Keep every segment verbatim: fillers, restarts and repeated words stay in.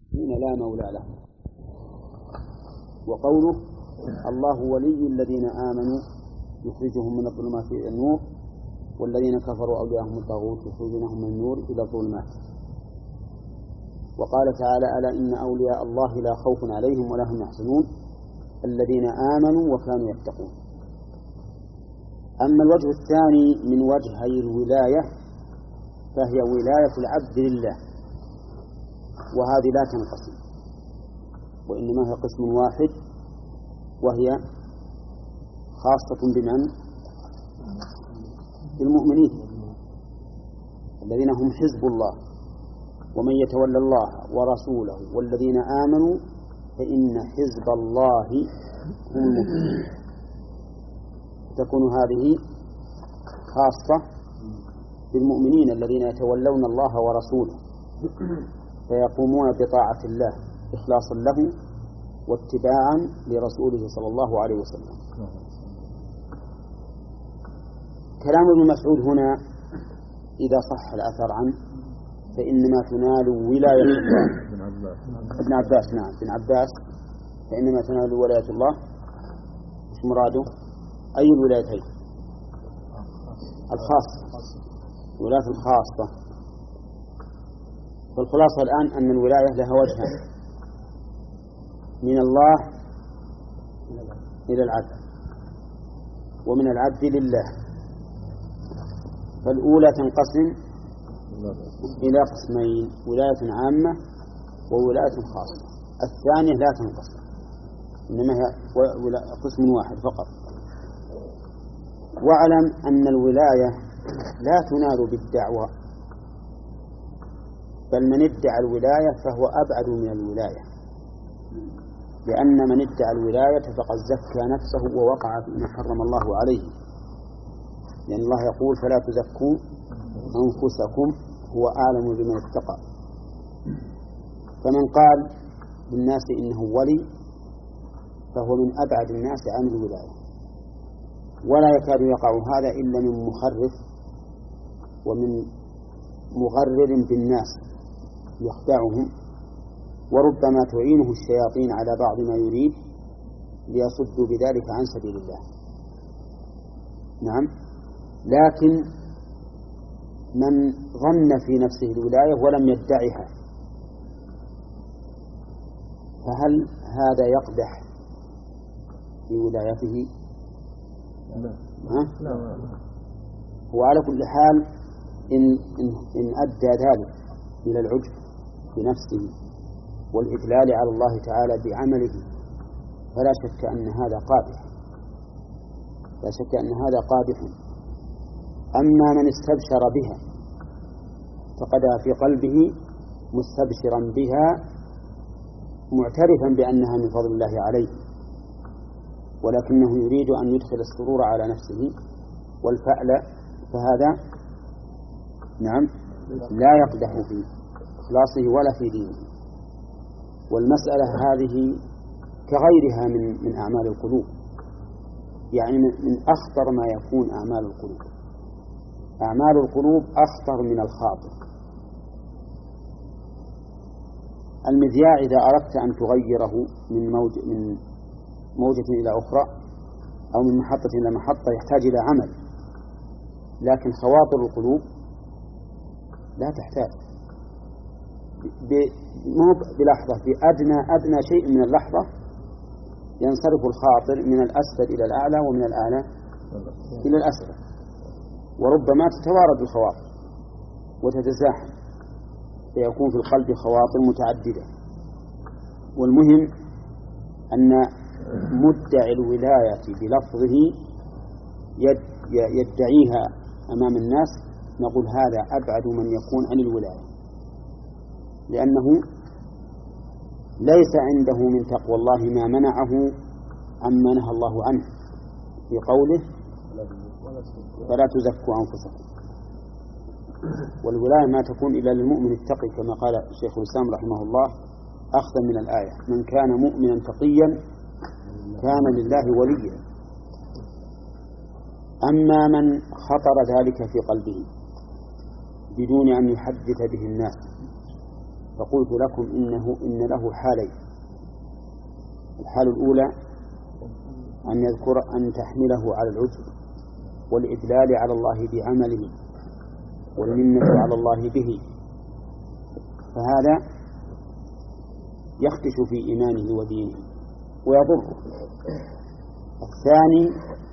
لا مولى له. وقوله الله ولي الذين آمنوا يخرجهم من الظلمات إلى النور والذين كفروا أولياءهم الطاغوت يخرجونهم من النور إلى الظلمات. وقال تعالى ألا إن أولياء الله لا خوف عليهم ولا هم يحزنون الذين آمنوا وكانوا يتقون. أما الوجه الثاني من وجهي الولاية فهي ولاية العبد لله، وهذه لا تنقسم وإنما هي قسم واحد، وهي خاصة بمن؟ بالمؤمنين الذين هم حزب الله، ومن يتولى الله ورسوله والذين آمنوا فإن حزب الله هم المفلحون. تكون هذه خاصة بالمؤمنين الذين يتولون الله ورسوله فيقومون بطاعة الله إخلاصا له واتباعا لرسوله صلى الله عليه وسلم. كلام ابن مسعود هنا إذا صح الأثر عنه فإنما تنال ولاية الله. ابن عباس نعم ابن عباس فإنما تنال ولاية الله. مش مراده أي الولايتين؟ الخاصة، الولاية الخاصة. فالخلاصة الآن أن الولاية لها وجهان، من الله إلى العبد ومن العبد لله. فالأولى تنقسم إلى قسمين، ولاية عامة وولاية خاصة. الثانية لا تنقسم، إنما هي قسم واحد فقط. واعلم أن الولاية لا تنال بالدعوة، بل من ادعى الولاية فهو أبعد من الولاية، لأن من ادعى الولاية فقد زكى نفسه ووقع فيما حرم الله عليه، لأن الله يقول فلا تزكوا أنفسكم هو أعلم بمن اتقى. فمن قال للناس إنه ولي فهو من أبعد الناس عن الولاية، ولا يكاد يقع هذا إلا من مخرف ومن مغرر بالناس يخدعهم، وربما تعينه الشياطين على بعض ما يريد ليصدوا بذلك عن سبيل الله. نعم، لكن من ظن في نفسه الولاية ولم يدعها فهل هذا يقدح في ولايته؟ لا. وعلى كل حال إن, إن, إن أدى ذلك إلى العجب بنفسه والإدلال على الله تعالى بعمله فلا شك أن هذا قادح، لا شك أن هذا قادح. أما من استبشر بها فقد في قلبه مستبشرا بها معترفا بأنها من فضل الله عليه، ولكنه يريد أن يدخل السرور على نفسه والفأل، فهذا نعم لا يقدح في إخلاصه ولا في دينه. والمسألة هذه كغيرها من من أعمال القلوب، يعني من أخطر ما يكون أعمال القلوب. أعمال القلوب أخطر من الخاطر. المذياع إذا أردت أن تغيره من موج من موجة إلى أخرى أو من محطة إلى محطة يحتاج إلى عمل، لكن خواطر القلوب لا تحتاج. مو بلحظة، بأدنى أدنى شيء من اللحظة ينصرف الخاطر من الأسفل إلى الأعلى ومن الأعلى إلى الأسفل، وربما تتوارد الخواطر وتتزاحم فيكون في القلب خواطر متعددة. والمهم أن مدعي الولاية بلفظه يدعيها أمام الناس نقول هذا أبعد من يكون عن الولاية، لأنه ليس عنده من تقوى الله ما منعه عما نهى الله عنه في قوله فلا تزكوا أنفسكم. والولاية ما تكون إلا للمؤمن التقي كما قال الشيخ الإسلام رحمه الله أخذا من الآية من كان مؤمنا تقيا كان لله وليا. أما من خطر ذلك في قلبه بدون أن يحدث به الناس فقلت لكم إنه إن له حالين. الحالة الأولى أن يذكر أن تحمله على العجب والإدلال على الله بعمله والمنة على الله به، فهذا يخدش في إيمانه ودينه ويضره. الثاني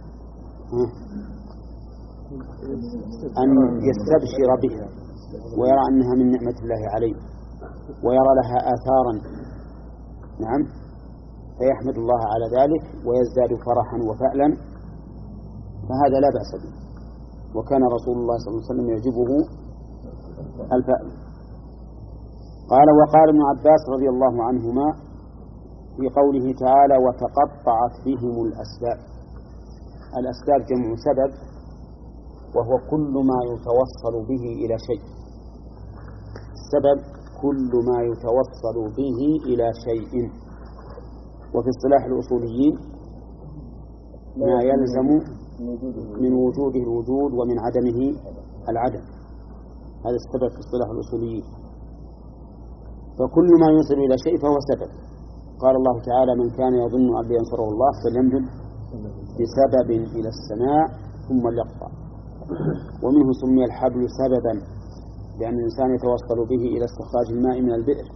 أن يستبشر بها ويرى أنها من نعمة الله عليه ويرى لها آثارا، نعم، فيحمد الله على ذلك ويزداد فرحا وفألا، فهذا لا بأس به. وكان رسول الله صلى الله عليه وسلم يعجبه الفأل. قال: وقال ابن عباس رضي الله عنهما في قوله تعالى: وتقطعت بهم الأسباب. الأسباب جمع سبب، وهو كل ما يتوصل به إلى شيء. السبب كل ما يتوصل به إلى شيء. وفي اصطلاح الأصوليين ما يلزم من وجوده الوجود ومن عدمه العدم، هذا السبب في اصطلاح الأصوليين. فكل ما يوصل إلى شيء فهو سبب. قال الله تعالى: من كان يظن أن ينصره الله فليمدد بسبب إلى السماء ثم ليقطع. ومنه سمي الحبل سببا لأن الإنسان يتوصل به إلى استخراج الماء من البئر.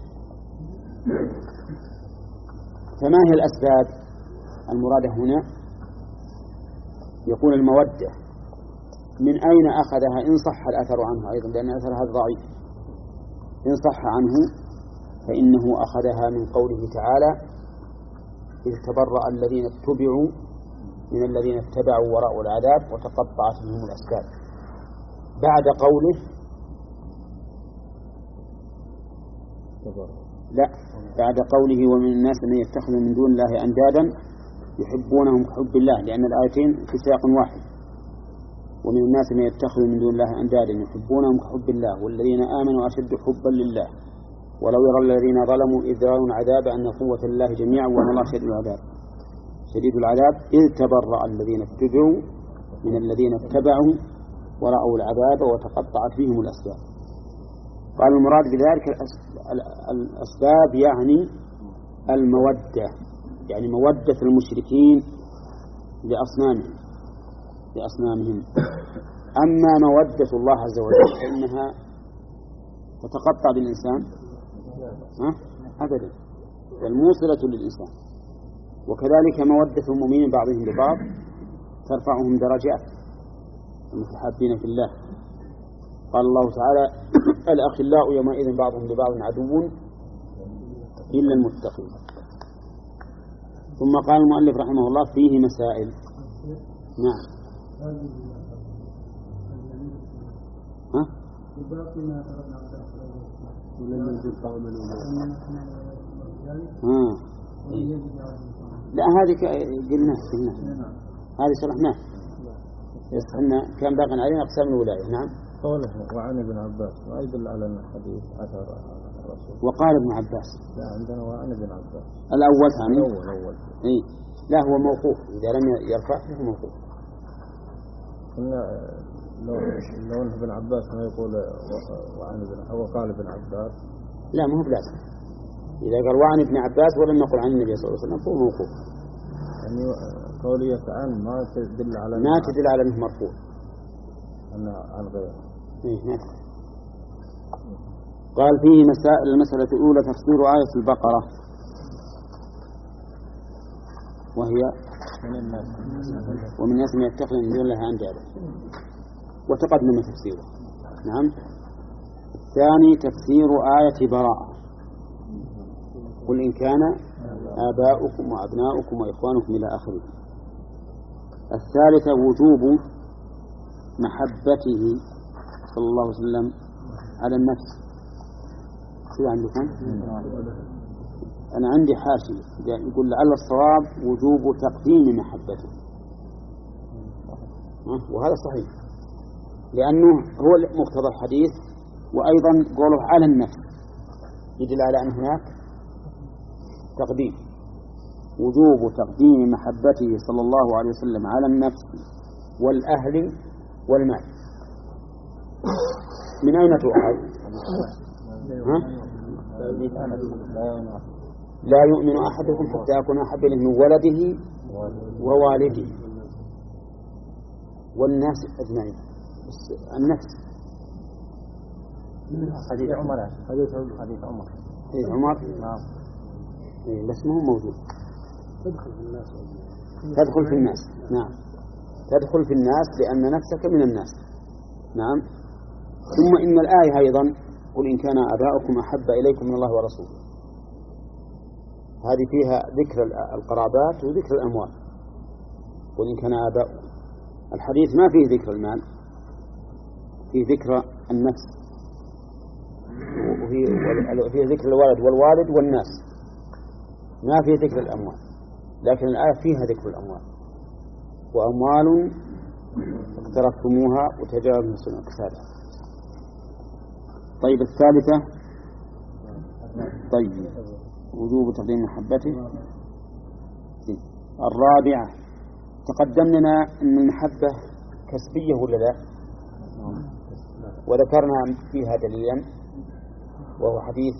فما هي الأسباب المرادة هنا؟ يقول: المودة. من أين أخذها إن صح الأثر عنه أيضا، لأن أثرها ضعيف. إن صح عنه فإنه أخذها من قوله تعالى: إذ تبرأ الذين اتبعوا من الذين اتبعوا وراء العذاب وتقطعت بهم الأسباب. بعد قوله لا بعد قوله: ومن الناس من يتخذ من دون الله أندادا يحبونهم كحب الله، لأن الآيتين في سياق واحد. ومن الناس من يتخذ من دون الله أندادا يحبونهم كحب الله والذين آمنوا أشد حبا لله ولو يرى الذين ظلموا إذ يرون العذاب أن قوة الله جميعا وأن الله شديد العذاب شديد العذاب إذ تبرأ الذين اتبعوا من الذين اتبعوا ورأوا العذاب وتقطعت بهم الأسباب. قال: المراد بذلك الأسباب يعني المودة، يعني مودة المشركين لأصنامهم لأصنامهم. أما مودة الله عز وجل فإنها تتقطع بالإنسان ها؟ أبدا، والموصلة للإنسان. وكذلك مودة المؤمنين بعضهم لبعض ترفعهم درجات المتحابين في الله. قال الله تعالى: الأخلاء يومئذ بعضهم لبعض عدو إلا المتقين. ثم قال المؤلف رحمه الله: فيه مسائل. نعم. ها؟ ها. لا هذه قلنا قلنا هذه شرحناه، بس احنا كان باقي علينا أقسام الولاية. نعم. قوله وعن ابن عباس ما يدل على أن الحديث أثر الرسول. وقال ابن عباس. لا عندنا وعن ابن عباس الأول ثاني. الأول أول. إيه لا هو موقوف، إذا لم يرفع فهو موقوف. قلنا لو لو أن ابن عباس ما يقول وعن ابن هو قال ابن عباس. لا ما هو بلازم. إذا قال وعن ابن عباس ولم يقل عن النبي صلى الله عليه وسلم فهو موقوف. يعني قولية عن ما تدل على ما تدل على أنه مرفوع. أنه عن غيره. إيه نعم. قال فيه مسائل. المسألة الأولى تفسير آية البقرة، وهي من الناس ومن الناس من يتخذ من دون الله أندادا، وتقدم تفسيره. نعم. الثاني تفسير آية براءة، قل إن كان آباؤكم وأبناؤكم وإخوانكم إلى آخره. الثالثة وجوب محبته صلى الله عليه وسلم على النفس. شو عندكم؟ أنا عندي حاشية يقول لعل الصواب وجوب تقديم محبته، وهذا صحيح لأنه هو مقتضى الحديث، وأيضا قوله على النفس يدل على أن هناك تقديم. وجوب تقديم محبته صلى الله عليه وسلم على النفس والأهل والمال. من أين تؤخذ؟ ها؟ لا يؤمن أحدكم حتى أكون أحب إليه من ولده ووالده والناس أجمعين. النفس حديث عمر حديث حديث عمر حديث عمر نعم بس ما هو موجود. تدخل في الناس تدخل في الناس نعم تدخل في الناس لأن نفسك من الناس. نعم. ثم إن الآية أيضا قل إن كان آباؤكم أحب إليكم من الله ورسوله، هذه فيها ذكر القرابات وذكر الأموال. قل إن كان آباؤكم، الحديث ما فيه ذكر المال، فيه ذكر النفس وفيه ذكر الولد والوالد والناس، ما فيه ذكر الأموال. لكن الآية فيها ذكر الأموال، وأموال اقترفتموها وتجاوزوا سنة كسادها. طيب الثالثة طيب وجوب تقديم محبته. الرابعة تقدم لنا أن المحبة كسبية ولا لا، وذكرنا فيها دليلا وهو حديث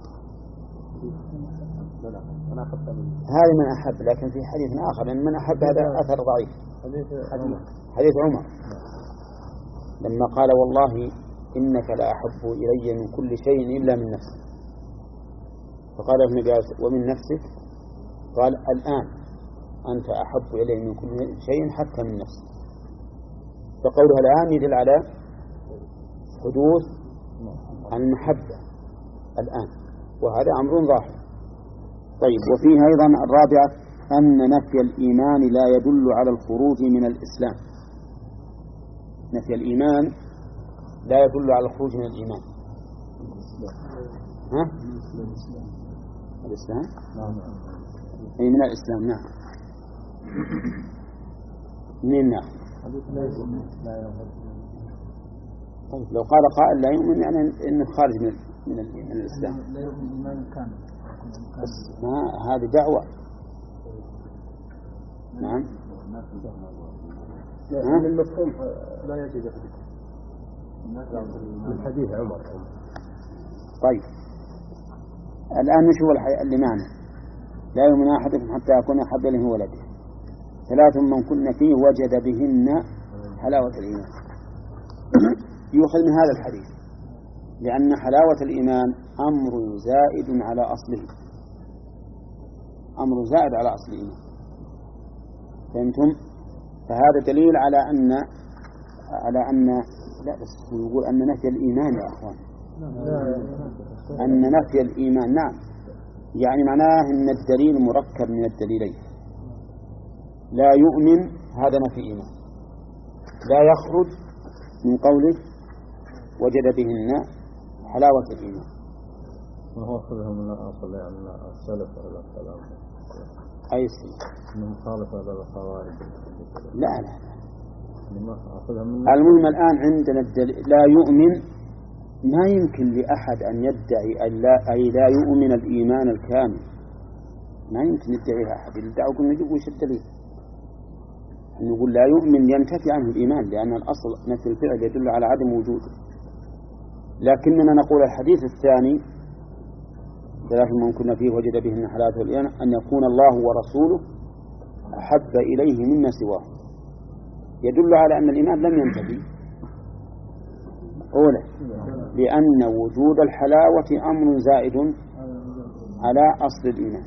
هذا من أحب، لكن في حديث آخر لأن من أحب هذا أثر ضعيف. حديث عمر لما قال والله إنك لا أحب إلي من كل شيء إلا من نفسك، فقال النبي ومن نفسك؟ قال الآن أنت أحب إلي من كل شيء حتى من نفسك. فقولها الآن يدل على حدوث المحبة الآن، وهذا أمر ظاهر. طيب وفيها أيضا الرابعة أن نفي الإيمان لا يدل على الخروج من الإسلام. نفي الإيمان لا يدل على الخروج من الإيمان. ها؟ الإسلام؟ أي من الإسلام. نعم. من نعم. طيب لو قال قائل لا يؤمن يعني إنه خارج من من, من الإسلام. لا يؤمن الإيمان كامل. بس ما هذه دعوة. نعم. من المفهوم لا يجد من حديث عمر. طيب الآن نشوف اللي معنا. لا يؤمن أحدكم حتى يكون أحب إليه ولده. ثلاث من كن فيه وجد بهن حلاوة الإيمان. يؤخذ من هذا الحديث لأن حلاوة الإيمان أمر زائد على أصله، أمر زائد على أصل الإيمان. فهمتم؟ فهذا دليل على أن على أن لا بس يقول أن نفي الإيمان يا أخوان، أن نفي الإيمان نعم يعني معناه أن الدليل مركب من الدليلين. لا يؤمن هذا نفي إيمان، لا يخرج من قوله وجد بهن حلاوة الإيمان. وهو أخذها من أصل يعني السلف على الكلام أي شيء من خالف هذا الخوارج. لا لا المهم الآن عندنا الدليل لا يؤمن. ما يمكن لأحد أن يدعي أن لا أي لا يؤمن الإيمان الكامل، ما يمكن يدعيها أحد. يدعو كنا نجيب وش الدليل؟ نقول لا يؤمن ينتفي عنه الإيمان، لأن الأصل نفي الفعل يدل على عدم وجوده. لكننا نقول الحديث الثاني ثلاث من كنا فيه وجد بهن حلاوة الإيمان أن يكون الله ورسوله أحب إليه مما سواه، يدل على أن الإيمان لم ينتفي. أولا لأن وجود الحلاوة أمر زائد على أصل الإيمان.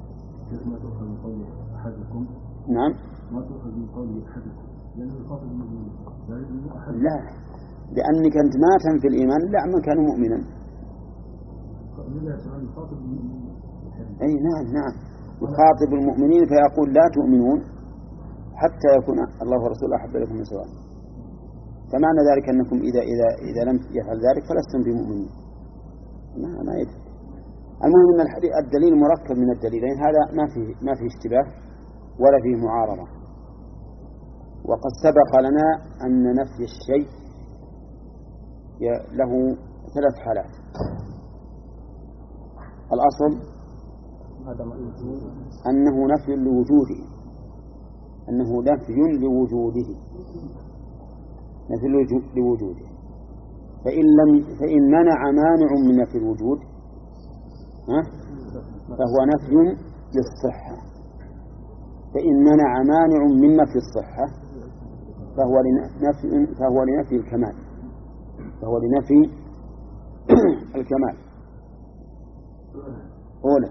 نعم لا، لأنك أنت ما تنفي الإيمان لا من كان مؤمنا. أي نعم نعم يخاطب المؤمنين فيقول لا تؤمنون حتى يكون الله ورسوله أحب لكم من سواه. فمعنى ذلك أنكم إذا إذا إذا لم يفعل ذلك فلستم بمؤمنين. ما ما يدري. المهم أن الدليل مركب من الدليلين، هذا ما فيه ما فيه اشتباه ولا فيه معارضة. وقد سبق لنا أن نفي الشيء له ثلاث حالات. الأصل أنه نفي لوجوده، أنه نفي لوجوده نفي لوجوده فإن لم فإن منع مانع من نفي الوجود ها؟ فهو نفي للصحة. فإن منع مانع من نفي الصحة فهو لنفي فهو لنفي الكمال فهو لنفي الكمال. أولا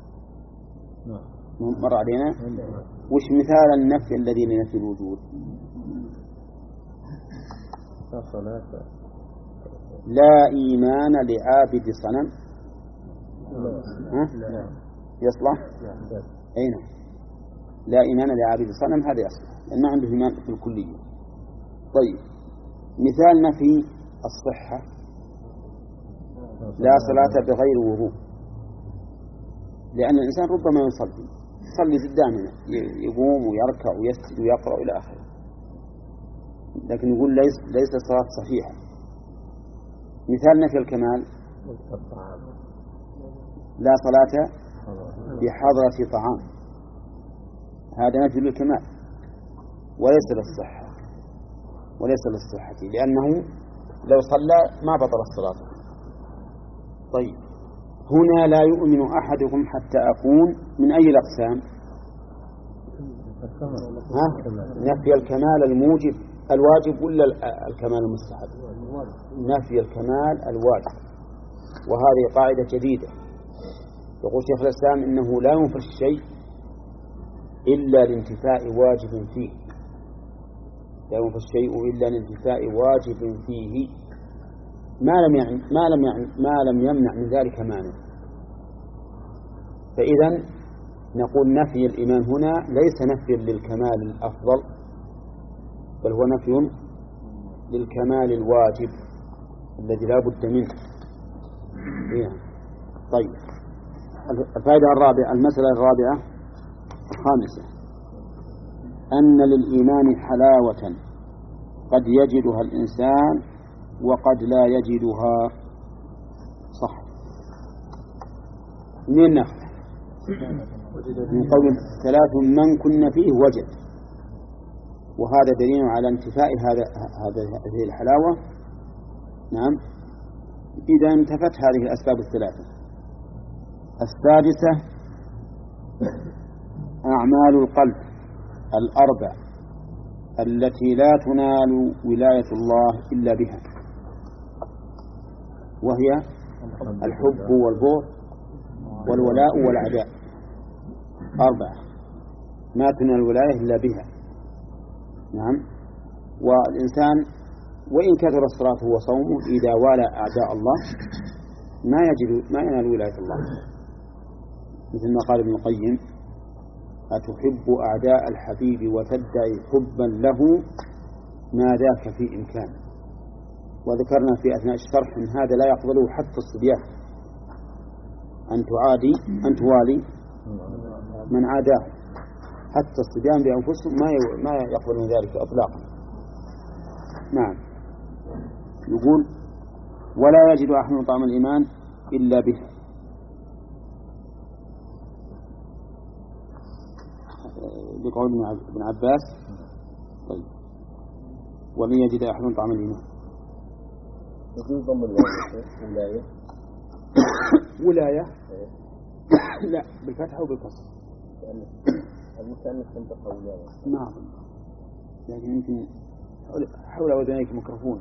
مر علينا وش مثال النفي الذي لنفي الوجود؟ لا إيمان لعابد صنم. يصلح؟ أين؟ لا إيمان لعابد صنم هذا يصلح لأن ما عنده إيمان في الكلية. طيب مثال نفي الصحة لا صلاة بغير وضوء، لأن الإنسان ربما يصلي يصلي قدامنا يقوم ويركع ويسجد ويقرأ إلى آخره، لكن يقول ليس ليس الصلاة صحيحة. مثال نفي الكمال لا صلاة بحضرة طعام، هذا نفي للكمال وليس للصحة وليس للصحة لأنه لو صلى ما بطل الصلاة. طيب هنا لا يؤمن أحدكم حتى أكون من أي الأقسام؟ ها؟ نفي الكمال الموجب الواجب ولا الكمال المستحب؟ نفي الكمال الواجب، وهذه قاعدة جديدة. يقول شيخ الإسلام إنه لا ينفي الشيء إلا لانتفاء واجب فيه، لا ينفي الشيء إلا لانتفاء واجب فيه ما لم يعني ما لم يعني ما لم يمنع من ذلك مانع. فإذا نقول نفي الإيمان هنا ليس نفي للكمال الأفضل، بل هو نفي للكمال الواجب الذي لا بد منه. طيب الفائدة الرابعة، المسألة الرابعة الخامسة، أن للإيمان حلاوة قد يجدها الإنسان وقد لا يجدها. صح، من نفع من قول ثلاث من كن فيه وجد، وهذا دليل على انتفاء هذا هذه الحلاوة. نعم، إذا انتفت هذه الأسباب الثلاثة. السادسة أعمال القلب الأربع التي لا تنال ولاية الله إلا بها، وهي الحب والبغض والولاء والعداء، أربعة ما تنال الولاية إلا بها. نعم، والإنسان وإن كثر الصلاة وصومه إذا والى أعداء الله ما يجد ما ينال ولاية الله، مثل ما قال ابن القيم: أتحب أعداء الحبيب وتدعي حبا له ما ذاك في إمكان. وذكرنا في أثناء الشرح أن هذا لا يقبله حتى الصبيان، أن تعادي أن توالي من عاداه، حتى الصبيان بأنفسهم ما ما يقبلون ذلك إطلاقا. نعم، يقول: ولا يجد أحد طعم الإيمان إلا به. بقول ابن عباس: طيب ولن يجد أحد طعم الإيمان. يقول ضم الولاية ولاية لا بالفتح أو بالكسر، المثنى تنطق ولاية. نعم، لكن يمكن حول وذلك ميكروفون.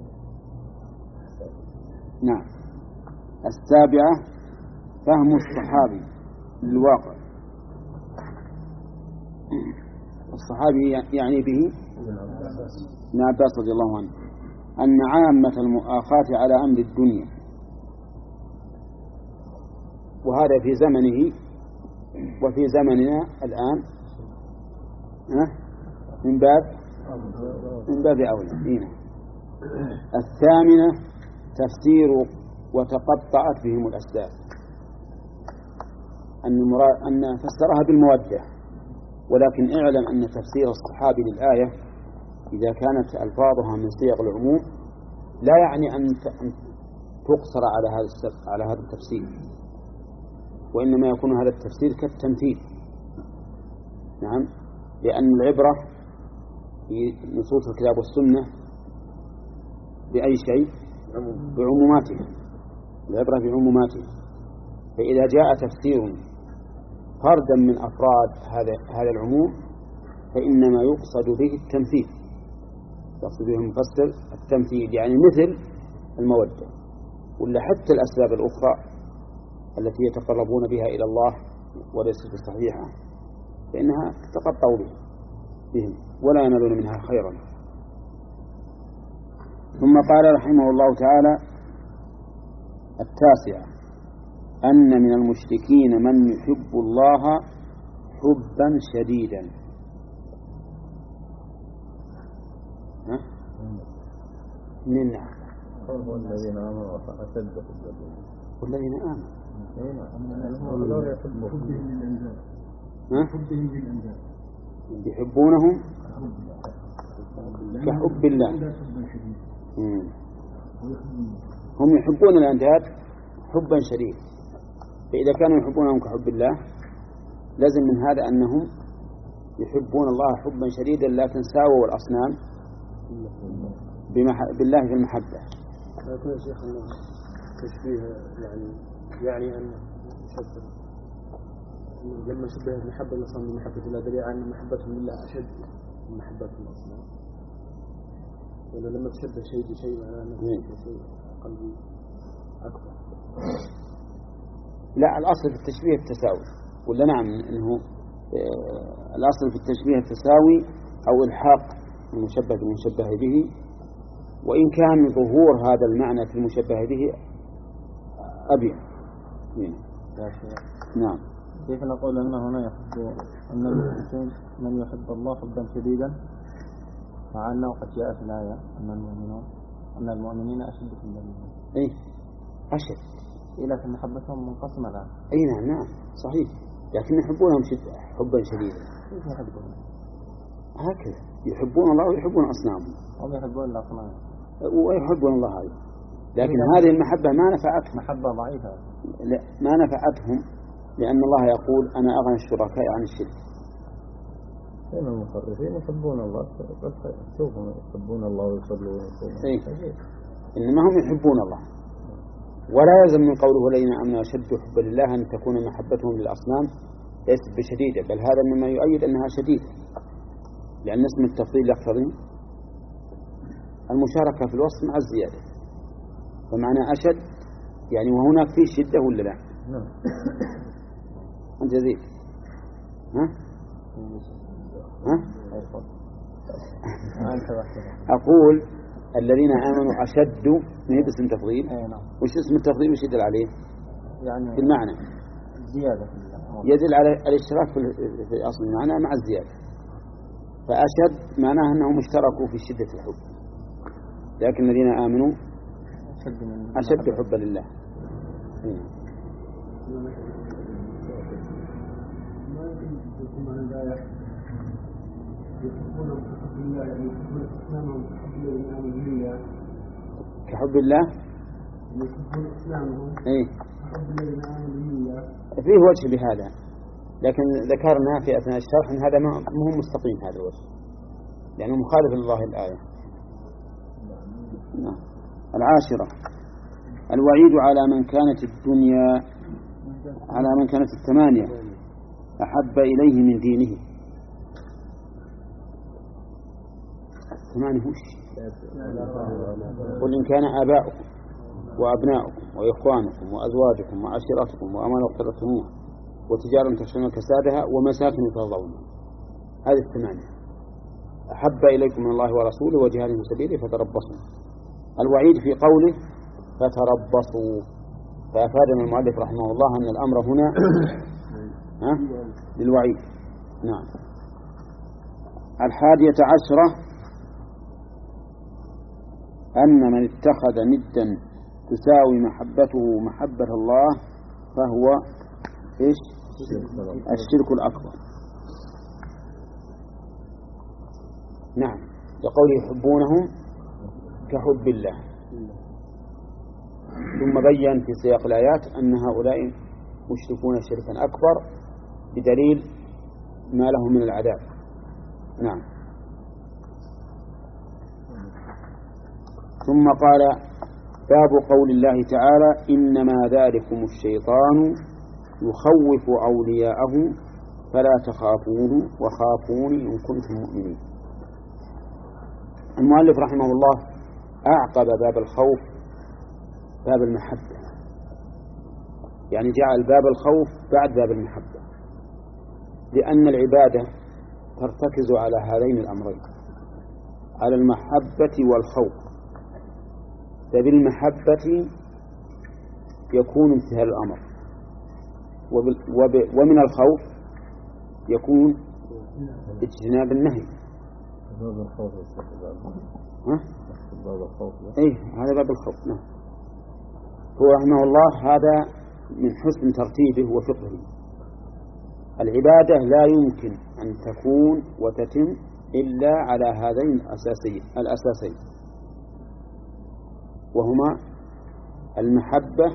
نعم. السابعة فهم الصحابي للواقع. الصحابي يعني به ابن عباس رضي الله عنه أن عامة المؤاخاة على أمر الدنيا، وهذا في زمنه وفي زمننا الآن من باب من باب أولى. هنا الثامنة تفسير وتقطعت بهم الأسباب، أن المراد أن فسرها بالمودة، ولكن اعلم أن تفسير الصحابي للآية إذا كانت ألفاظها من صيغ العموم لا يعني أن تقصر على هذا على هذا التفسير، وإنما يكون هذا التفسير كالتمثيل. نعم، لأن العبرة في نصوص الكتاب والسنة بأي شيء؟ بعموماتها، العبرة بعموماتها. فإذا جاء تفسير فردا من أفراد هذا هذا العموم فإنما يقصد به التمثيل، يقصد به المفسر التمثيل، يعني مثل المودة ولا حتى الأسباب الأخرى التي يتقربون بها إلى الله وليست صحيحة فإنها تقطع بهم ولا ينالون منها خيرا. ثم قال رحمه الله تعالى: التاسعة أن من المشركين من يحب الله حبا شديدا. ها؟ من نعم والذين آمنوا أشد حبا والذين آمنوا يحبونهم كحب الله. هم يحبون الأنداد حبا شديدا، فإذا كانوا يحبونهم كحب الله لازم من هذا أنهم يحبون الله حبا شديدا، لكن ساووا الأصنام بالله في المحبة. لا يكون يا شيخ تشبيه يعني يعني أن يشبه لما شبه المحبة الأصنام بمحبة الله دليل على أن محبتهم لله أشد من محبة الأصنام، ولا لما تشبه شيء بشيء معناه أنه شيء قلبي أكبر؟ لا، الأصل في التشبيه التساوي، ولا نعم أنه الأصل في التشبيه التساوي أو الحاق المشبه بالمشبه به، وإن كان ظهور هذا المعنى في المشبه به أبين. نعم. كيف نقول أن هنا يحب أن المشركين من يحب الله حبا شديدا مع أنه قد جاء في الآية أن المؤمنين أن المؤمنين أشد حبا لله؟ إيه أشد، إيه لكن محبتهم منقسمة الآن. أي نعم نعم صحيح، لكن يحبونهم شد حبا شديدا. كيف يحبون؟ هكذا يحبون الله ويحبون أصنامهم. هم يحبون الأصنام ويحبون الله أيضا، لكن هذه المحبة ما نفعتهم، محبة ضعيفة. لا ما نفعتهم، لأن الله يقول أنا أغنى الشركاء عن الشرك. هم المخرفين يحبون الله، شوفهم يحبون الله ويصلون ويصومون. إيه؟ إنما هم يحبون الله، ولا يلزم من قوله الذين آمنوا أشد حبا لله أن تكون محبتهم للأصنام ليست بشديدة، بل هذا مما يؤيد أنها شديدة، لأن اسم التفضيل يقتضي المشاركة في الوصف مع الزيادة، فمعنى أشد يعني وهناك فيه شدة ولا لا؟ نعم. أنت زيد ها؟ ها؟ أقول الذين آمنوا أشد من اسم تفضيل. وش اسم التفضيل وش يدل عليه؟ يعني في المعنى زيادة، يدل على الاشتراك في أصل المعنى مع الزيادة، فأشد معناه أنهم اشتركوا في شدة الحب، لكن الذين آمنوا أشد حبا لله. كحب الله إيه؟ فيه وجه بهذا، لكن ذكرنا في أثناء الشرح أن هذا ما هو مستقيم هذا الوجه، لأنه مخالف لله الآية. نعم. العاشرة الوعيد على من كانت الدنيا على من كانت الثمانية أحب إليه من دينه. الثمانية وش؟ قل إن كان آباؤكم وأبناؤكم وإخوانكم وأزواجكم وعشيرتكم وأموال اقترفتموها وتجارة تخشون كسادها ومساكن ترضونها، هذه الثمانية أحب إليكم من الله ورسوله وجهاد في سبيله فتربصوا. الوعيد في قوله فتربصوا، فأفادنا المؤلف رحمه الله أن الأمر هنا ها للوعيد. نعم. الحادية عشرة أن من اتخذ ندا تساوي محبته محبة الله فهو إيش؟ الشرك الأكبر. نعم، لقوله يحبونهم كحب الله، ثم بيّن في سياق الآيات أن هؤلاء مشركون شركا أكبر بدليل ما له من العذاب. نعم. ثم قال باب قول الله تعالى إنما ذلكم الشيطان يخوف أولياءه فلا تخافون وخافوني إن كنتم مؤمنين. المؤلف رحمه الله أعقب باب الخوف باب المحبة، يعني جعل باب الخوف بعد باب المحبة، لأن العبادة ترتكز على هذين الأمرين، على المحبة والخوف. فبالمحبة يكون امتثال الأمر، ومن الخوف يكون اجتناب النهي. باب الخوف ها؟ باب الخوف اي هذا باب الخوف. نعم. هو رحمه الله هذا من حسن ترتيبه وفقهه. العبادة لا يمكن أن تكون وتتم إلا على هذين الأساسين الأساسين وهما المحبة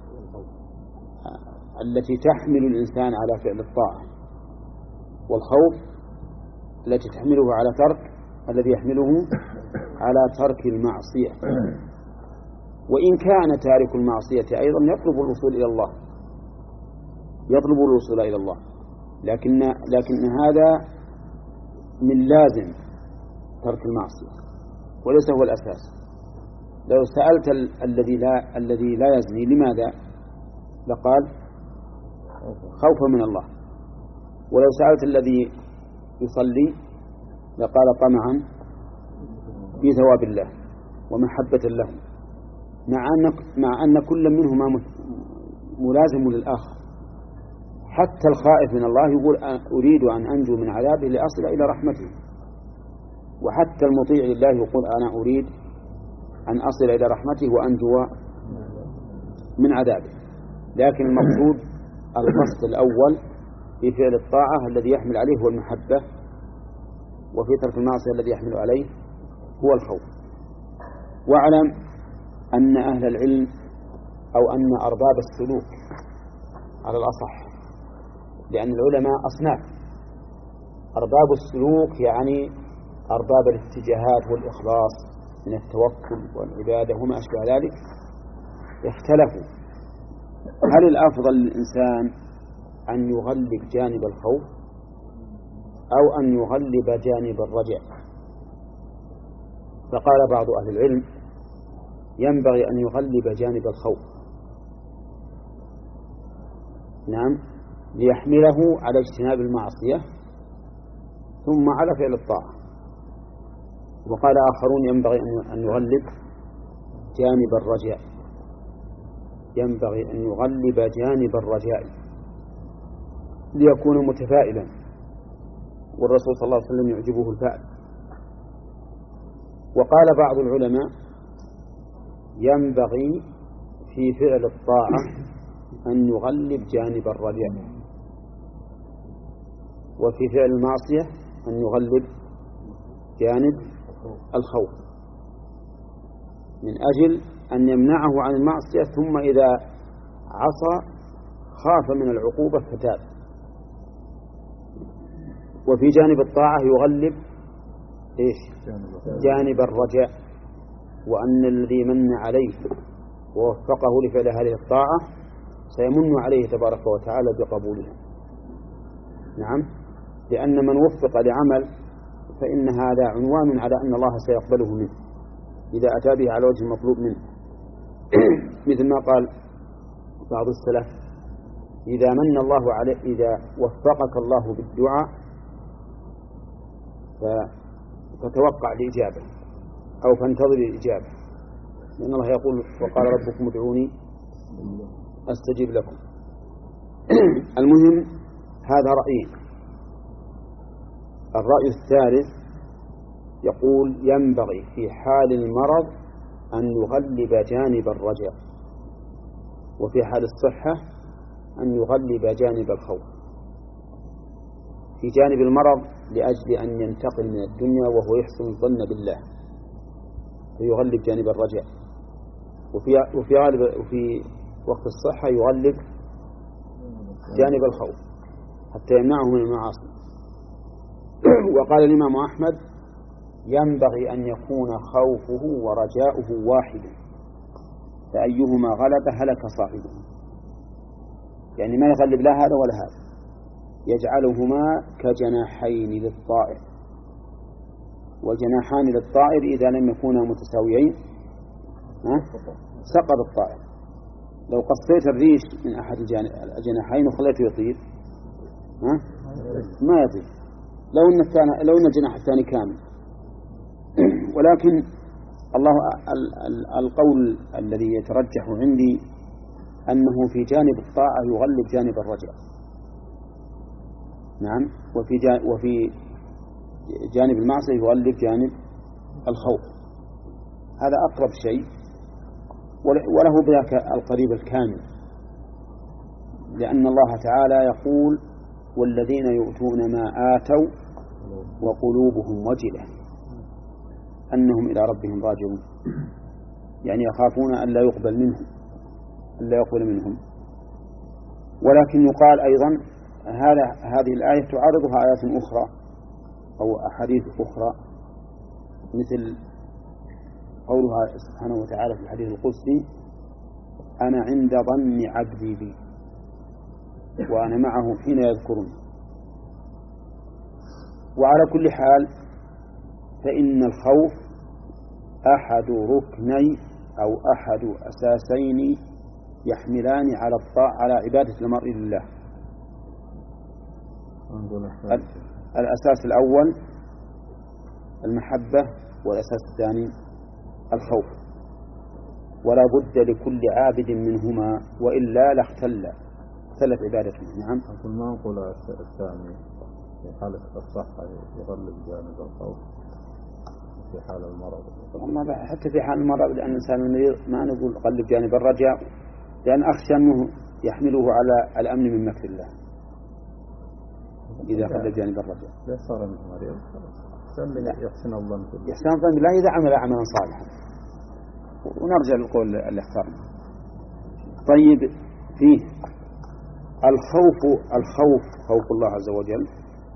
التي تحمل الإنسان على فعل الطاعة، والخوف التي تحمله على ترك الذي يحمله على ترك المعصية. وإن كان تارك المعصية أيضا يطلب الوصول إلى الله يطلب الوصول إلى الله لكن لكن هذا من لازم ترك المعصية وليس هو الأساس. لو سألت الذي لا الذي لا يزني لماذا لقال خوفا من الله، ولو سألت الذي يصلي لقال طمعا في ثواب الله ومحبة له، مع أن مع أن كل منهما ملازم للآخر. حتى الخائف من الله يقول أريد أن أنجو من عذابه لأصل إلى رحمته، وحتى المطيع لله يقول أنا أريد أن أصل إلى رحمته وأنجو من عذابه. لكن المقصود القصد الأول في فعل الطاعة الذي يحمل عليه هو المحبة، وفي ترك المعصية الذي يحمل عليه هو الخوف. واعلم أن أهل العلم أو أن أرباب السلوك على الأصح، لأن العلماء أصناف، أرباب السلوك يعني أرباب الاتجاهات والإخلاص من التوكل والعبادة وما أشبه ذلك، اختلفوا هل الأفضل للإنسان أن يغلب جانب الخوف أو أن يغلب جانب الرجاء. فقال بعض أهل العلم ينبغي أن يغلب جانب الخوف، نعم، ليحمله على اجتناب المعصية ثم على فعل الطاعة. وقال آخرون ينبغي أن يغلب جانب الرجاء ينبغي أن يغلب جانب الرجاء ليكون متفائلا، والرسول صلى الله عليه وسلم يعجبه الفائل. وقال بعض العلماء ينبغي في فعل الطاعة أن يغلب جانب الرجاء، وفي فعل المعصية أن يغلب جانب الخوف، من أجل أن يمنعه عن المعصية، ثم إذا عصى خاف من العقوبة فتاب. وفي جانب الطاعة يغلب إيش؟ جانب الرجاء، وأن الذي من عليه ووفقه لفعل هذه الطاعة سيمن عليه تبارك وتعالى بقبولها. نعم، لأن من وفق لعمل فإن هذا عنوان على أن الله سيقبله منه إذا أتى به على وجه المطلوب منه. مثل ما قال بعض السلف إذا من الله عليه إذا وفقك الله بالدعاء فتوقع الإجابة أو فانتظر الإجابة، لأن الله يقول وقال ربكم ادعوني أستجيب لكم. المهم هذا رأيين. الرأي الثالث يقول ينبغي في حال المرض أن يغلب جانب الرجاء، وفي حال الصحة أن يغلب جانب الخوف. في جانب المرض لأجل أن ينتقل من الدنيا وهو يحسن الظن بالله فيغلب جانب الرجاء، وفي وفي غالب وفي وقت الصحة يغلب جانب الخوف حتى يمنعه من المعاصي. وقال الإمام أحمد ينبغي أن يكون خوفه ورجاؤه واحدا، فأيهما غلب هلك صاحبه، يعني ما يغلب لا هذا ولا هذا، يجعلهما كجناحين للطائر، وجناحان للطائر إذا لم يكونا متساويين سقط الطائر. لو قصيت الريش من أحد الجناحين وخليته يطير ما يطير لو أن الثاني لو أن الجناح الثاني كامل. ولكن الله القول الذي يترجح عندي أنه في جانب الطاعة يغلب جانب الرجاء. نعم. وفي جانب وفي جانب المعصية يغلب جانب الخوف. هذا أقرب شيء، وله بذاك القريب الكامل، لأن الله تعالى يقول والذين يؤتون ما آتوا وقلوبهم وجلة أنهم إلى ربهم راجعون، يعني يخافون أن لا يقبل منهم أن لا يقبل منهم. ولكن يقال أيضا هذا هذه الآية تعارضها آيات أخرى أو أحاديث أخرى، مثل قولها سبحانه وتعالى في الحديث القدسي أنا عند ظن عبدي بي وأنا معه حين يذكرني. وعلى كل حال فإن الخوف أحد ركني أو أحد أساسين يحملان على الطاعة على عبادة المرء لله. الأساس الأول المحبة، والأساس الثاني الخوف، ولا بد لكل عابد منهما وإلا لاختل اختلت عبادته. نعم. أقول ما نقول الثاني في حالة الصحة يغلب جانب الخوف في حال المرض، حتى في حال المرض، لأن الإنسان المريض ما نقول غلب جانب الرجاء، لأن أخشى أنه يحمله على الأمن من مكر الله إذا غلب جانب الرجاء. لا صار المريض يحسن الله يحسن الظن بالله إذا عمل عملا صالحا. ونرجع للقول اللي اخترنا. طيب، فيه الخوف الخوف خوف الله عز وجل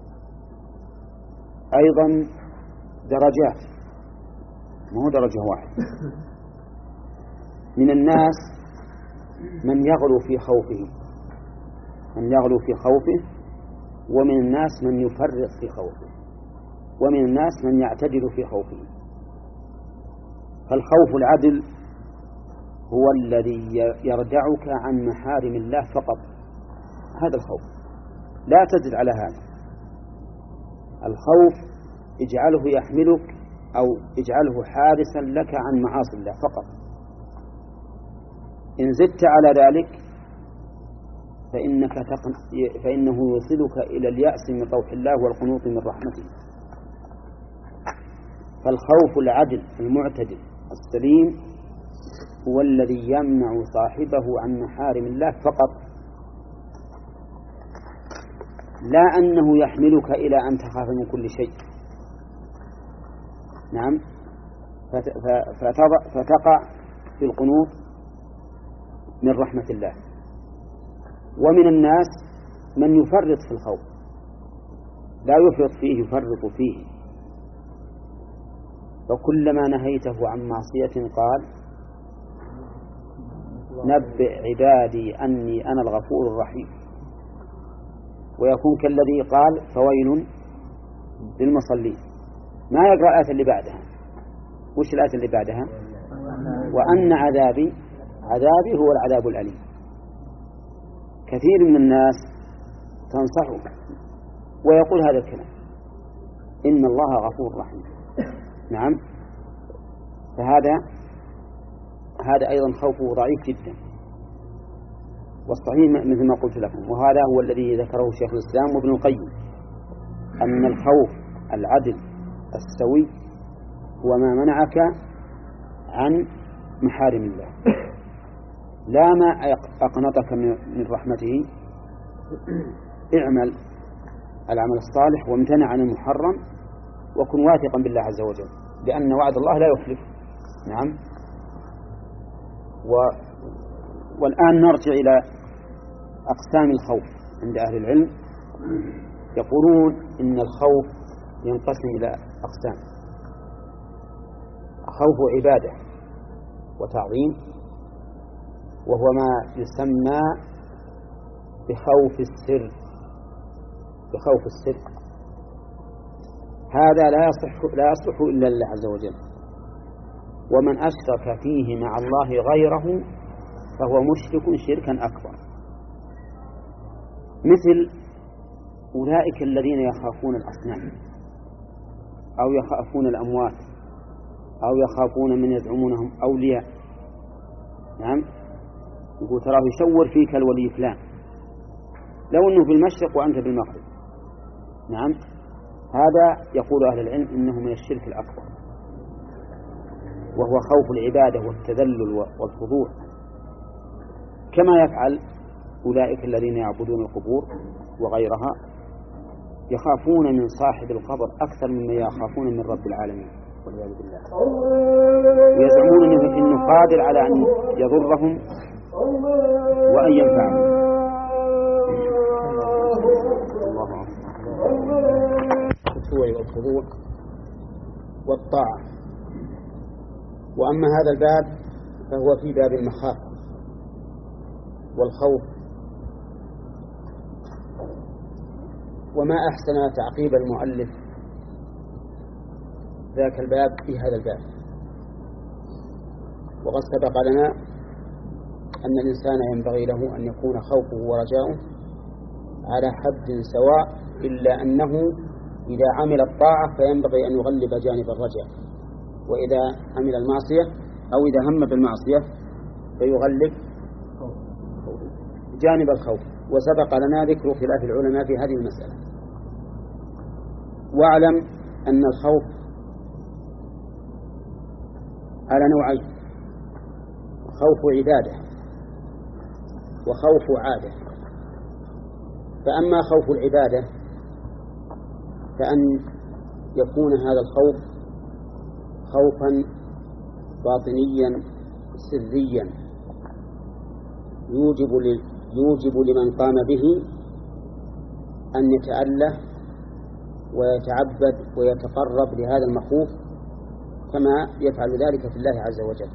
أيضا درجات، ما هو درجة واحدة. من الناس من يغلو في خوفه من يغلو في خوفه ومن الناس من يفرط في خوفه، ومن الناس من يعتدل في خوفه. فالخوف العدل هو الذي يردعك عن محارم الله فقط، هذا الخوف، لا تزد على هذا. الخوف اجعله يحملك أو اجعله حارسا لك عن معاصي الله فقط. إن زدت على ذلك فإنك تقن... فإنه يوصلك إلى اليأس من روح الله والقنوط من رحمته. فالخوف العدل المعتدل السليم هو الذي يمنع صاحبه عن محارم الله فقط، لا أنه يحملك إلى أن تخاف من كل شيء. نعم. فتقع في القنوط من رحمة الله. ومن الناس من يفرط في الخوف، لا يفرط فيه يفرط فيه، فكلما نهيته عن معصية قال نبئ عبادي أني أنا الغفور الرحيم. ويكون كالذي قال فويل للمصلين، ما يقرأ الآية اللي بعدها. وش الآية اللي بعدها؟ وأن عذابي عذابي هو العذاب الأليم. كثير من الناس تنصحه ويقول هذا الكلام إن الله غفور رحيم. نعم. فهذا هذا أيضا خوفه ضعيف جدا. والصحيح مثل ما قلت لكم، وهذا هو الذي ذكره شيخ الإسلام وابن القيم، أن الخوف العدل السوي هو ما منعك عن محارم الله، لا ما أقنطك من رحمته. اعمل العمل الصالح وامتنع عن المحرم، وكن واثقا بالله عز وجل، لأن وعد الله لا يخلف. نعم. و... والآن نرجع إلى أقسام الخوف عند أهل العلم. يقولون إن الخوف ينقسم إلى أقسام: خوف عبادة وتعظيم، وهو ما يسمى بخوف السر. بخوف السر هذا لا يصح لا يصلح إلا لله عز وجل، ومن أشرك فيه مع الله غيره فهو مشرك شركا أكبر، مثل أولئك الذين يخافون الأصنام أو يخافون الأموات أو يخافون من يزعمونهم أولياء. نعم، يقول تراه يشور فيك الولي فلان لو أنه في المشرق وأنت بالمغرب. نعم، هذا يقول أهل العلم إنه من الشرك الأكبر، وهو خوف العبادة والتذلل والخضوع، كما يفعل أولئك الذين يعبدون القبور وغيرها، يخافون من صاحب القبر أكثر مما يخافون من رب العالمين والعياذ بالله، ويزعمون أنه قادر على أن يضرهم وأن ينفعهم. الله الخشوع والخضوع والطاعة. وأما هذا الباب فهو في باب المخافة والخوف. وما أحسن تعقيب المؤلف ذاك الباب في هذا الباب. وقد سبق لنا أن الإنسان ينبغي له أن يكون خوفه ورجاؤه على حد سواء، إلا أنه إذا عمل الطاعة فينبغي أن يغلب جانب الرجاء، وإذا عمل المعصية أو إذا هم بالمعصية فيغلب جانب الخوف. وسبق لنا ذكر خلاف العلماء في هذه المسألة. واعلم أن الخوف على نوعين: خوف عبادة وخوف عادة. فأما خوف العبادة فأن يكون هذا الخوف خوفا باطنيا سريا يوجب يوجب لمن قام به أن يتأله ويتعبد ويتقرب لهذا المخوف كما يفعل ذلك في الله عز وجل،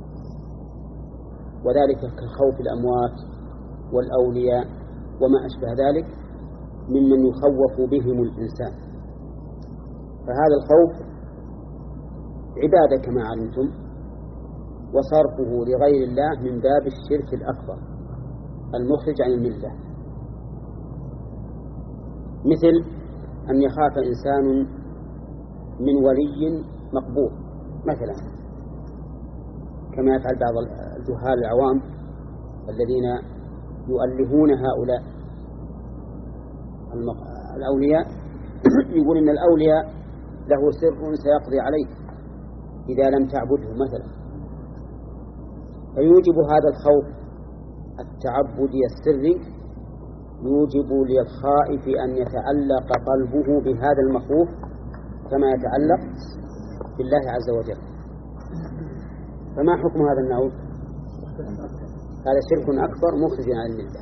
وذلك كخوف الأموات والأولياء وما أشبه ذلك ممن يخوف بهم الإنسان. فهذا الخوف عبادة كما علمتم، وصرفه لغير الله من باب الشرك الأكبر المخرج عن الملة، مثل أن يخاف إنسان من ولي مقبور مثلا، كما يفعل بعض الجهال العوام الذين يؤلهون هؤلاء الأولياء، يقول إن الأولياء له سر سيقضي عليك إذا لم تعبده مثلا، فيوجب هذا الخوف التعبدي السري يوجب للخائف أن يتعلق قلبه بهذا المخوف كما يتعلق بالله عز وجل. فما حكم هذا النوع؟ هذا شرك أكبر مخرج عن الملة.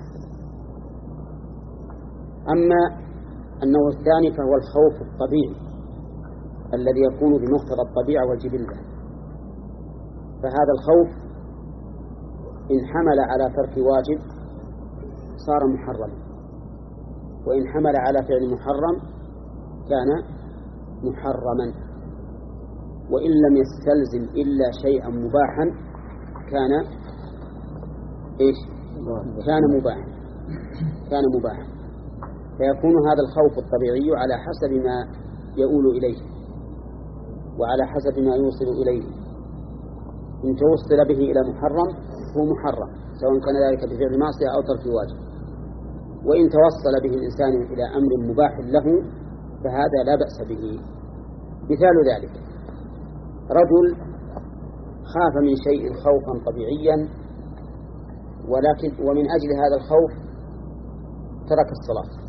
أما النوع الثاني فهو الخوف الطبيعي الذي يكون بمقتضى الطبيعة والجبلة. فهذا الخوف إن حمل على ترك واجب صار محرما، وإن حمل على فعل محرم كان محرما، وإن لم يستلزم إلا شيئا مباحا كان إيش؟ كان مباحا كان مباحا فيكون هذا الخوف الطبيعي على حسب ما يؤول إليه وعلى حسب ما يوصل إليه. إن توصل به إلى محرم هو محرم، سواء كان ذلك بفعل معصية أو ترك واجب، وإن توصل به الإنسان إلى أمر مباح له فهذا لا بأس به. مثال ذلك رجل خاف من شيء خوفا طبيعيا، ولكن ومن أجل هذا الخوف ترك الصلاة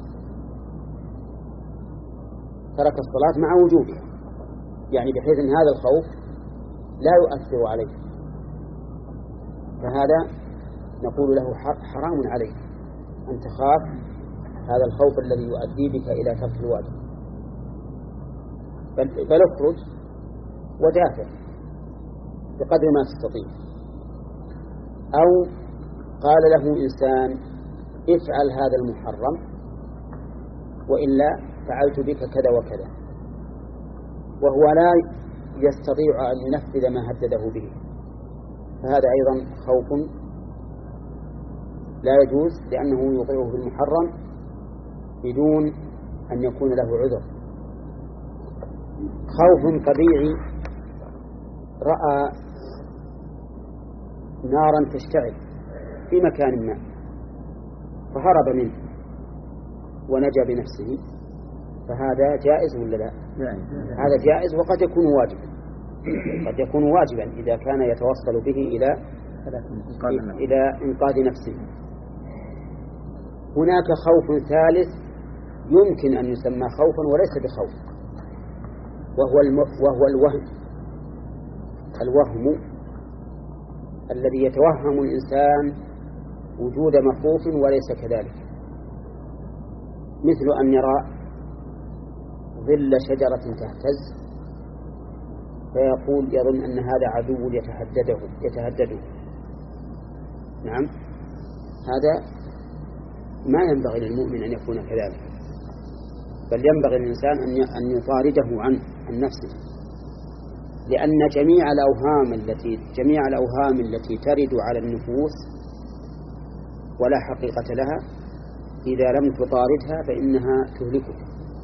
ترك الصلاة مع وجوبها، يعني بحيث أن هذا الخوف لا يؤثر عليه، فهذا نقول له حرام عليك أن تخاف هذا الخوف الذي يؤدي بك إلى ترك الواجب، بل, بل اخرج ودافع بقدر ما تستطيع. أو قال له إنسان افعل هذا المحرم وإلا فعلت بك كذا وكذا، وهو لا يستطيع أن ينفذ ما هدده به، فهذا أيضا خوف لا يجوز، لأنه يوقعه في المحرم بدون أن يكون له عذر. خوف طبيعي، رأى نارا تشتعل في مكان ما فهرب منه ونجا بنفسه، فهذا جائز ولا لا؟ هذا جائز، وقد يكون واجبا، قد يكون واجبا إذا كان يتوصل به إلى إلى إنقاذ نفسه. هناك خوف ثالث يمكن أن يسمى خوفا وليس بخوف، وهو الم... وهو الوهم. الوهم الذي يتوهم الإنسان وجود مخوف وليس كذلك، مثل أن يرى ظل شجرة تهتز فيقول يظن أن هذا عدو يتهدده يتهدده نعم، هذا ما ينبغي للمؤمن أن يكون كذلك، بل ينبغي للإنسان أن يطارده عن عن نفسه، لأن جميع الأوهام التي جميع الأوهام التي ترد على النفوس ولا حقيقة لها إذا لم تطاردها فإنها تهلكك،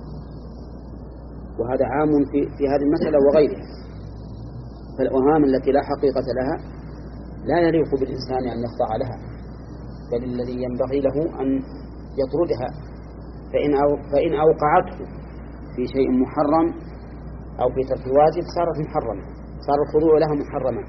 وهذا عام في في هذه المسألة وغيرها. فالأوهام التي لا حقيقة لها لا يليق بالإنسان أن يخضع لها، بل الذي ينبغي له أن يطردها، فإن أو فإن أوقعته في شيء محرم أو في ترك الواجب صارت محرمة، صار الخضوع لها محرما.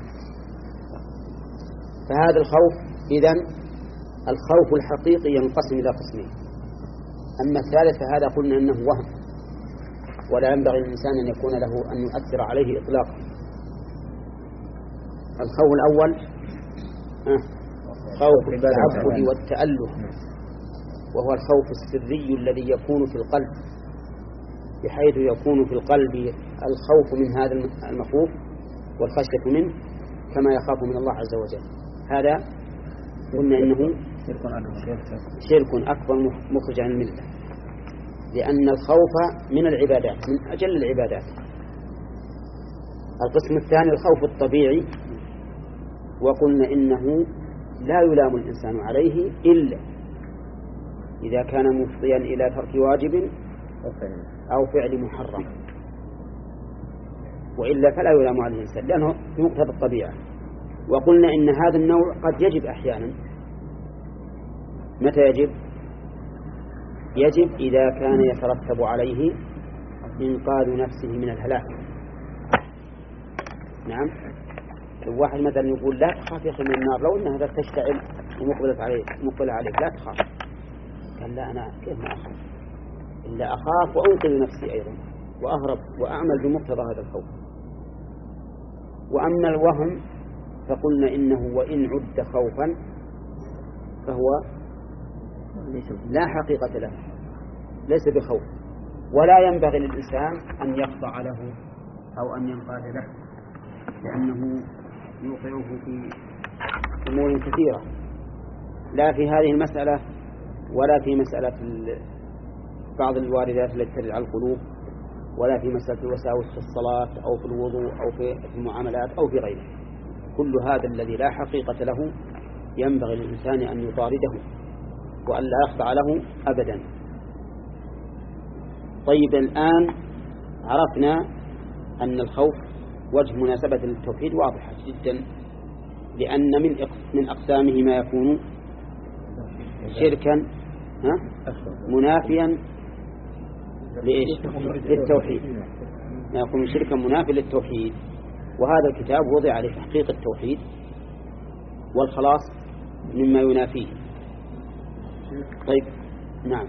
فهذا الخوف إذن الخوف الحقيقي ينقسم إلى قسمين، أما الثالث فهذا قلنا أنه وهم، ولا ينبغي للإنسان أن يكون له أن يؤثر عليه إطلاقا. الخوف الأول خوف التعبد والتأله، وهو الخوف السري الذي يكون في القلب، بحيث يكون في القلب الخوف من هذا المخوف والخشية منه كما يخاف من الله عز وجل. هذا قلنا إنه شرك أكبر مخرج عن الملة، لأن الخوف من العبادات، من أجل العبادات. القسم الثاني الخوف الطبيعي، وقلنا إنه لا يلام الإنسان عليه إلا إذا كان مفضيا إلى ترك واجب أو فعل محرم، وإلا فلا يلام عليه الإنسان لأنه في مقتضى الطبيعة. وقلنا إن هذا النوع قد يجب أحيانا. متى يجب؟ يجب إذا كان يترتب عليه إنقاذ نفسه من الهلاك. نعم، الواحد مثلا يقول لا تخاف يا أخي من النار، لو أنها تشتعل ومقبلة عليك مقبلة عليك لا تخاف. قال لا، أنا كيف ما أخاف إلا أخاف وأنقذ نفسي أيضا وأهرب وأعمل بمقتضى هذا الخوف. وأما الوهم فقلنا إنه وإن عد خوفا فهو لا حقيقة له، ليس بخوف، ولا ينبغي للإنسان أن يخضع له أو أن ينقاد له، لأنه يوقعه في أمور كثيرة، لا في هذه المسألة ولا في مسألة بعض الواردات التي ترد على القلوب، ولا في مسألة الوساوس في الصلاة أو في الوضوء أو في المعاملات أو في غيره. كل هذا الذي لا حقيقة له ينبغي للإنسان أن يطارده وأن لا يخضع له أبدا. طيب، الآن عرفنا أن الخوف وجه مناسبة للتوحيد واضحة جدا، لأن من من أقسامه ما يكون شركا ها منافيا لإيش؟ للتوحيد، ما يكون شركا منافيا للتوحيد. وهذا الكتاب وضع لتحقيق التوحيد والخلاص مما ينافيه. طيب، نعم.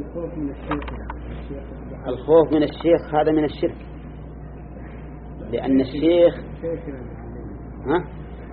الخوف من الشيخ هذا من الشرك، لأن الشيخ ها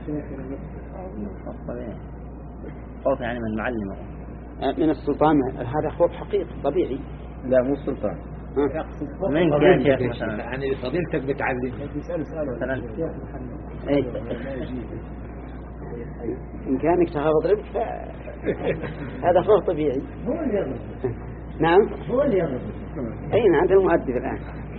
خوف يعني من المعلم، من السلطان، هذا خوف حقيقي طبيعي. لا مو السلطان، من كان شيخ مثلا يعني فضيلتك بتعلم. مثلا إمكانك تخافض ربك هذا خوف طبيعي. هو اللي يغلط. نعم هو اللي يغلط. أي نعم أنت المؤدب الآن.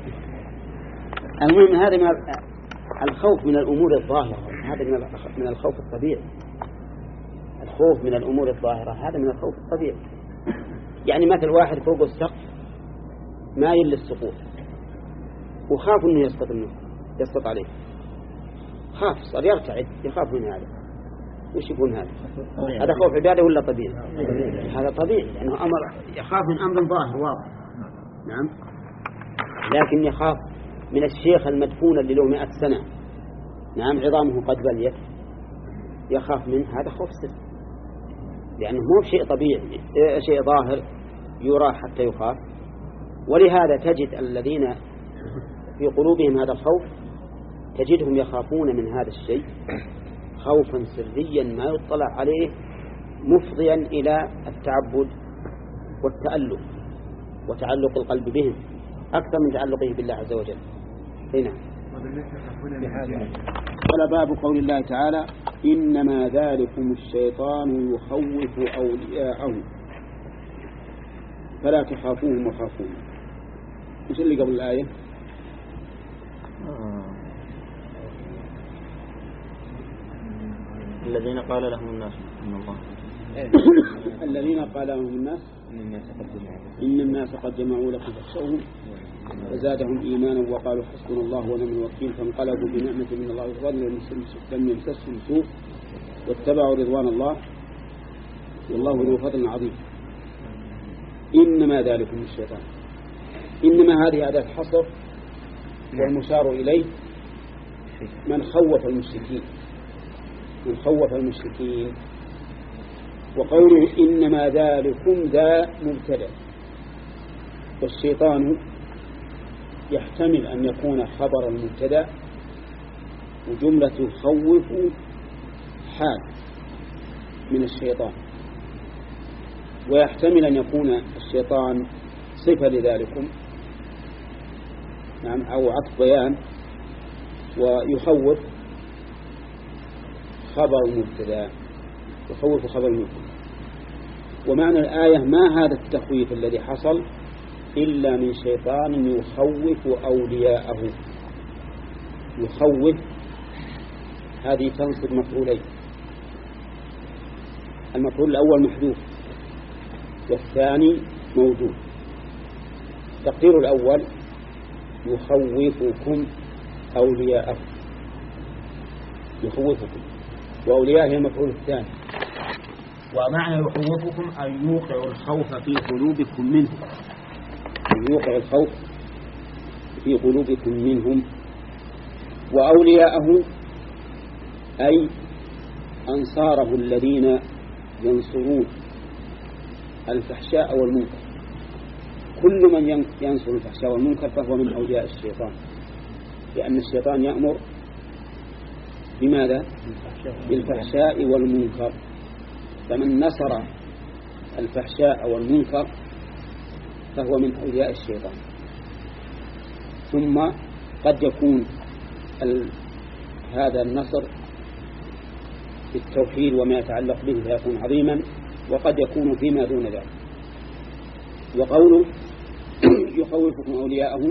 المهم هذا من الخوف من الأمور الظاهرة، هذا من الخوف الطبيعي. الخوف من الأمور الظاهرة هذا من الخوف الطبيعي. يعني مثل واحد فوق السقف ما يل السقوط وخاف أنه يسقط منه يسقط عليه، خاف صار يرتعد يخاف من هذا. وش يكون هذا؟ هذا خوف عبادة ولا طبيعي؟ هذا طبيعي لأنه أمر يخاف من أمر ظاهر واضح. نعم. لكن يخاف من الشيخ المدفون اللي له مئة سنة، نعم، عظامه قد بليت، يخاف منه، هذا خوف سر، لأنه مو شيء طبيعي، شيء ظاهر يرى حتى يخاف. ولهذا تجد الذين في قلوبهم هذا الخوف تجدهم يخافون من هذا الشيء خوفا سريا ما يطلع عليه، مفضيا إلى التعبد والتألف وتعلق القلب بهم أكثر من تعلقه بالله عز وجل. هنا قال باب قول الله تعالى إنما ذلكم الشيطان يخوف أولياءه فلا تخافوهم وخافون. وش اللي قبل الآية؟ الذين قال لهم الناس إن الله الذين قال لهم الناس إن الناس قد جمعوا لكم فاخشوهم فزادهم إيمانا وقالوا حسبنا الله ونعم الوكيل فانقلبوا بنعمة من الله ورضوان لم يمسسهم سوء واتبعوا رضوان الله والله ذو فضل عظيم. إنما ذلكم الشيطان، إنما هذه أداة حصر والمشار إليه من خوف المشركين من خوف المشركين وقوله إنما ذلكم ذا مبتدأ، والشيطان يحتمل أن يكون خبر المبتدأ وجملة يخوف حال من الشيطان، ويحتمل أن يكون الشيطان صفة لذلكم، نعم، أو عطف بيان، ويخوف خبر المبتدأ يخوف خبر المبتدأ. ومعنى الآية ما هذا التخويف الذي حصل إلا من شيطان يخوف أولياءه. يخوف هذه تنصب مفعولين، المفعول الأول محذوف والثاني موجود. تقدير الأول يخوفكم أولياءه، يخوفكم، وأولياء هي المفعول الثاني. ومعنى يخوفكم أن يوقع الخوف في قلوبكم منهم، أن يوقع الخوف في قلوبكم منهم. وأولياءه أي أنصاره الذين ينصرون الفحشاء والمنكر. كل من ينصر الفحشاء والمنكر فهو من أولياء الشيطان، لأن الشيطان يأمر بماذا؟ بالفحشاء والمنكر. فمن نصر الفحشاء والمنكر فهو من أولياء الشيطان. ثم قد يكون هذا النصر بالتوحيد وما يتعلق به فيكون عظيما، وقد يكون فيما دون ذلك. وقوله يخوفكم أولياءه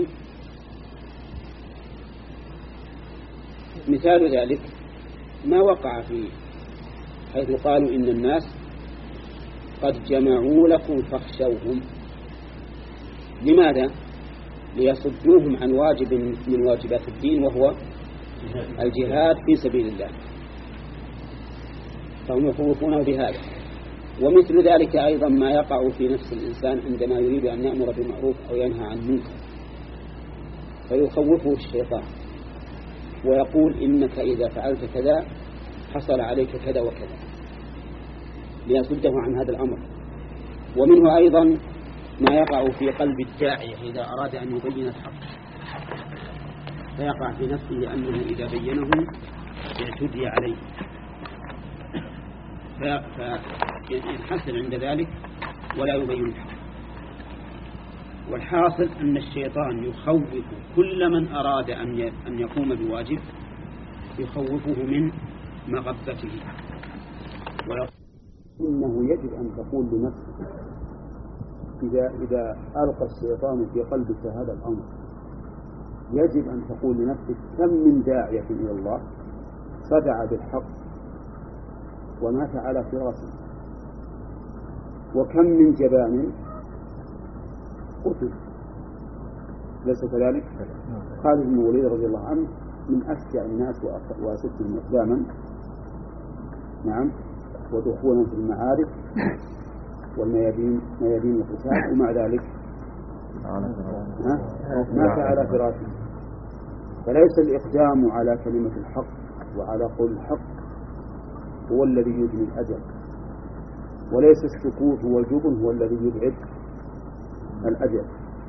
مثال ذلك ما وقع فيه حيث قالوا إن الناس قد جمعوا لكم فاخشوهم. لماذا؟ ليصدوهم عن واجب من واجبات الدين وهو الجهاد في سبيل الله، فهم يخوفونه بهذا. ومثل ذلك أيضا ما يقع في نفس الإنسان عندما يريد أن يأمر بالمعروف أو ينهى عن منكر، فيخوفه الشيطان ويقول إنك إذا فعلت كذا حصل عليك كذا وكذا، ليصده عن هذا الأمر. ومنه أيضا ما يقع في قلب الداعية إذا أراد أن يبين الحق، فيقع في نفسه أنه إذا بينه يعتدي عليه، فينحسر عند ذلك ولا يبين الحق. والحاصل أن الشيطان يخوف كل من أراد أن يقوم بواجب، يخوفه من مغبته إنه يجب أن تقول لنفسك إذا إذا ألقى الشيطان في قلبك هذا الأمر، يجب أن تقول لنفسك كم من داعية إلى الله صدع بالحق ومات على فراشه، وكم من جبان قتل. ليس كذلك؟ خالد بن الوليد رضي الله عنه من أشجع الناس وأشدهم إقداما، نعم، ودخولا في المعارك والميادين ميادين القتال، ومع ذلك مات على فراشه. فليس الإقدام على كلمة الحق وعلى قول الحق هو الذي يدني الأجل، وليس السكوت والجبن هو الذي يبعد الأجل.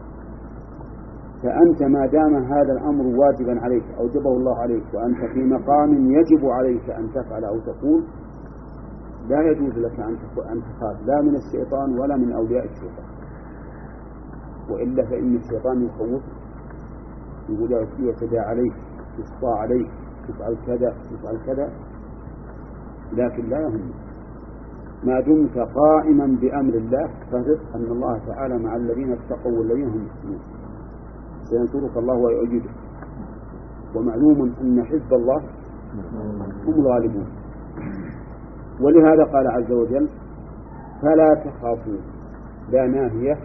فأنت ما دام هذا الأمر واجبا عليك أوجبه الله عليك وأنت في مقام يجب عليك أن تفعل أو تقول، لا يجوز لك أن تخاف لا من الشيطان ولا من أولياء الشيطان، وإلا فإن الشيطان يخوف، يقول يعتدى عليك، يسطى عليك، تفعل كذا تفعل كذا، لكن لا يهم ما دمت قائما بأمر الله فاعرف أن الله تعالى مع الذين اتقوا والذين هم محسنون، سينصرك الله ويؤيدك، ومعلوم أن حزب الله هم الغالبون. ولهذا قال عز وجل فلا تخافوا، لا ناهية،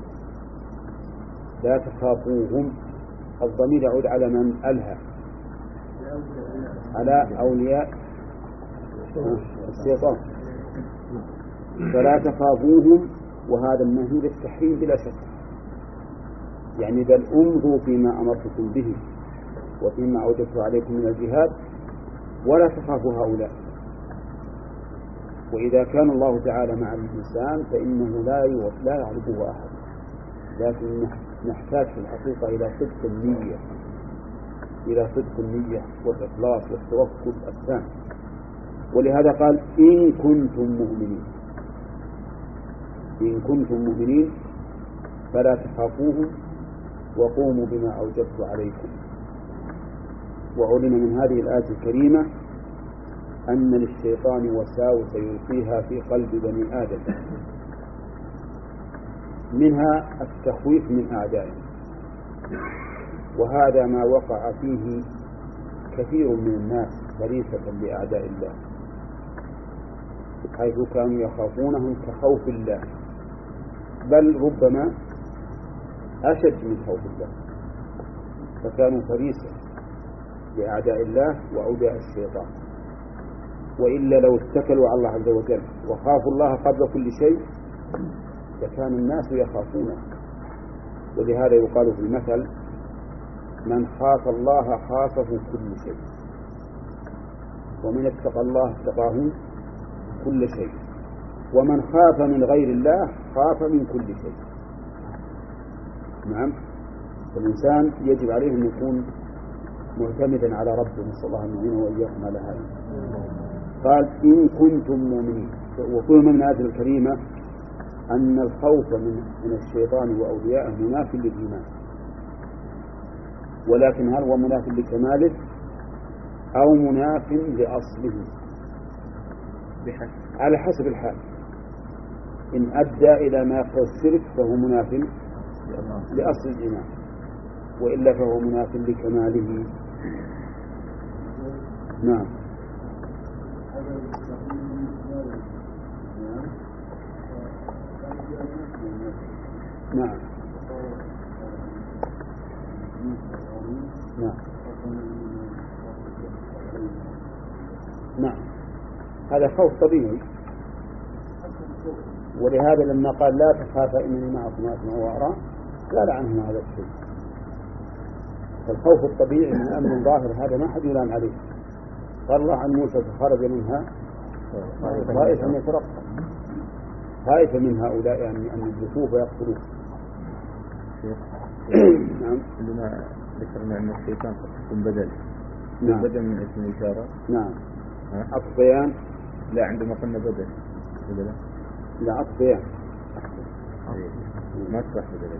لا تخافوهم، الضمير يعود على من ألهى، على أولياء الشيطان، فلا تخافوهم، وهذا النهي للتحريم بلا شك، يعني بل امضوا فيما أمرتكم به وفيما أوجبت عليكم من الجهاد ولا تخافوا هؤلاء. وإذا كان الله تعالى مع الإنسان فإنه لا لا يغلبه أحد، لكن نحتاج في الحقيقة إلى صدق النية، إلى صدق النية والإخلاص والتوكل التام. ولهذا قال إن كنتم مؤمنين، إن كنتم مؤمنين فلا تخافوهم وقوموا بما أوجبت عليكم. وعلم من هذه الآية الكريمة أن للشيطان وساوس يلقيها في قلب بني آدم، منها التخويف من أعدائه، وهذا ما وقع فيه كثير من الناس فريسة لأعداء الله، حيث كانوا يخافونهم كخوف الله، بل ربما أشد من خوف الله، فكانوا فريسة لأعداء الله وأولياء الشيطان. وإلا لو اتكلوا على الله عز وجل وخافوا الله قبل كل شيء لكان الناس يخافونه. ولهذا يقال في المثل من خاف الله خافه كل شيء، ومن اتقى الله اتقاه كل شيء، ومن خاف من غير الله خاف من كل شيء. نعم، الإنسان يجب عليه أن يكون معتمدا على ربه، نسأل الله أن يعينه وإياكم على هذا. قال إن كنتم مؤمنين، وكل من هذه الكريمة أن الخوف من من الشيطان وأوليائه مناف للإيمان، ولكن هل هو مناف لكماله أو مناف لأصله؟ على حسب الحال. إن أدى إلى ما يقتضي الشرك فهو مناف لأصل الإيمان، وإلا فهو مناف لكماله. نعم. نعم. نعم. نعم، هذا خوف طبيعي، ولهذا لما قال لا تخاف إنني معكم أسمع وأرى قال عنهم هذا الشيء. فالخوف الطبيعي من أمر ظاهر هذا ما حد يلام عليه. قال الله عن موسى فخرج منها خائفا يترقب، خائفا من هؤلاء يعني أن يدركوه ويقتلوه. نعم. عندما ذكرنا أن الشيطان يكون بدل، نعم، بدل من اسم الإشارة. نعم، عطف بيان. لا، عندما قلنا بدل بدل لا، عطف بيان ما تصلح بدل،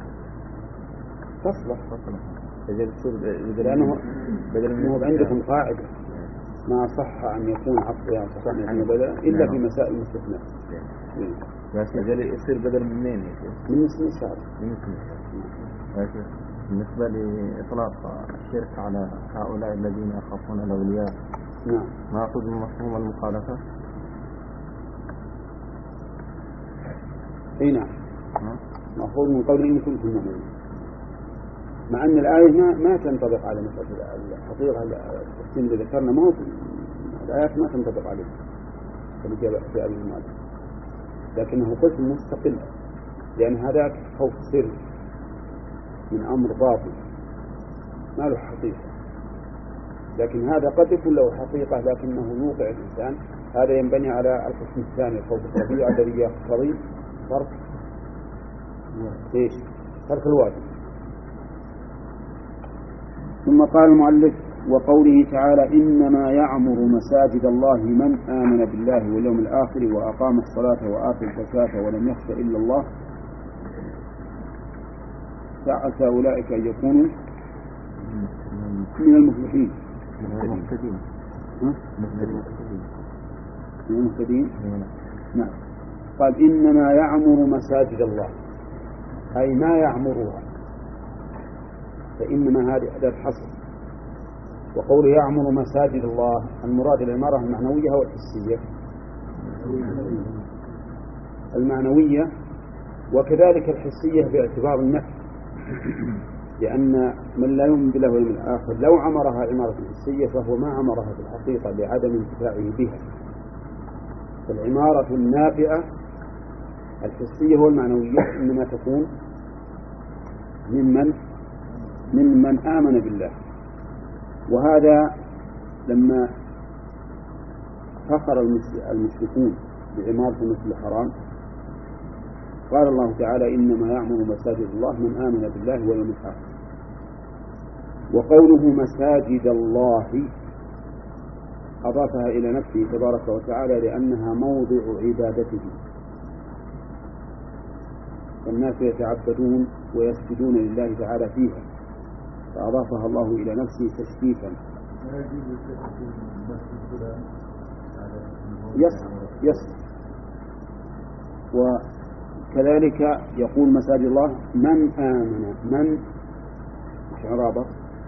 تصلح تصلح بدل تصير بدل، لأنه بدل منه عندكم قاعدة ما صح أن يكون عطفها صح أن يكون بدلا إلا في مسائل المستثناء. بس يصير بدل منين يا شيخ؟ من اسم الشهر. من اسم الشهر. بالنسبة لإطلاق الشرك على هؤلاء الذين يخافون الأولياء، نعم، ما أخذ من مفهوم المخالفة؟ أي نعم، مأخوذ من قول إن كنتم مؤمنين، مع أن الآية ما ما تنطبق على مسألة الحقيقة. التفسير اللي ذكرنا ما هو الآيات ما تنطبق عليه اللي جاء في أبي المال، لكنه قسم مستقل، لأن هذاك خوف سر من أمر باطل ما له حقيقة، لكن هذا قد يكون له حقيقة لكنه يوقع الإنسان. هذا ينبني على القسم الثاني الخوف الطبيعي الذي يقتضي ترك ايش؟ ترك الواجب. ثم قال المؤلف: وقوله تعالى: إنما يعمر مساجد الله من آمن بالله واليوم الآخر وأقام الصلاة وآتى الزكاة ولم يخش إلا الله، فعسى أولئك أن يكونوا من المفلحين. المهتدين. من المهتدين. نعم. قال: إنما يعمر مساجد الله، أي ما يعمرها، فإنما هذا الحصر. وقوله يعمر مساجد الله المراد العمارة المعنوية والحسية. المعنوية وكذلك الحسية باعتبار النفس، لأن من لا يؤمن بالله واليوم الآخر لو عمرها عمارة حسية فهو ما عمرها في الحقيقة لعدم انتفاعه بها. فالعمارة النافعة الحسية والمعنوية إنما تكون ممن ممن آمن بالله. وهذا لما فخر المشركون بعمارة المسجد الحرام قال الله تعالى: إنما يعمر مساجد الله من آمن بالله واليوم الآخر. وقوله مساجد الله أضافها إلى نفسه تبارك وتعالى لأنها موضع عبادته، والناس يتعبدون ويسجدون لله تعالى فيها، فأضافها الله إلى نفسه تشريفا. يصح يصح. وكذلك يقول مساجد الله من آمن. من مش عرابة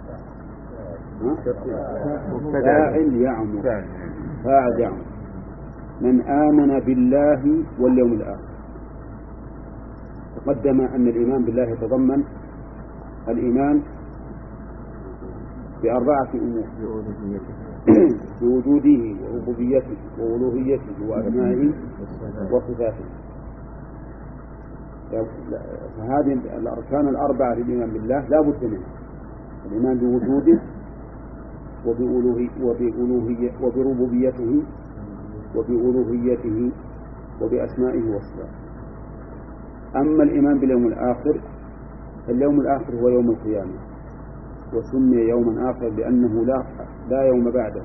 فاعل يعمر، فاعل يعمر. من آمن بالله واليوم الآخر. تقدم أن الإيمان بالله يتضمن الإيمان بأربعة أمور: بوجوده وربوبيته وألوهيته وأسمائه وصفاته. فهذه الأركان الأربعة للإيمان بالله لا بد منها: الإيمان بوجوده وبألوهية وبربوبيته وبألوهيته وبأسمائه وصفاته. أما الإيمان باليوم الآخر فاليوم الآخر هو يوم القيامة، وسمي يوما آخر لأنه لا لا يوم بعده،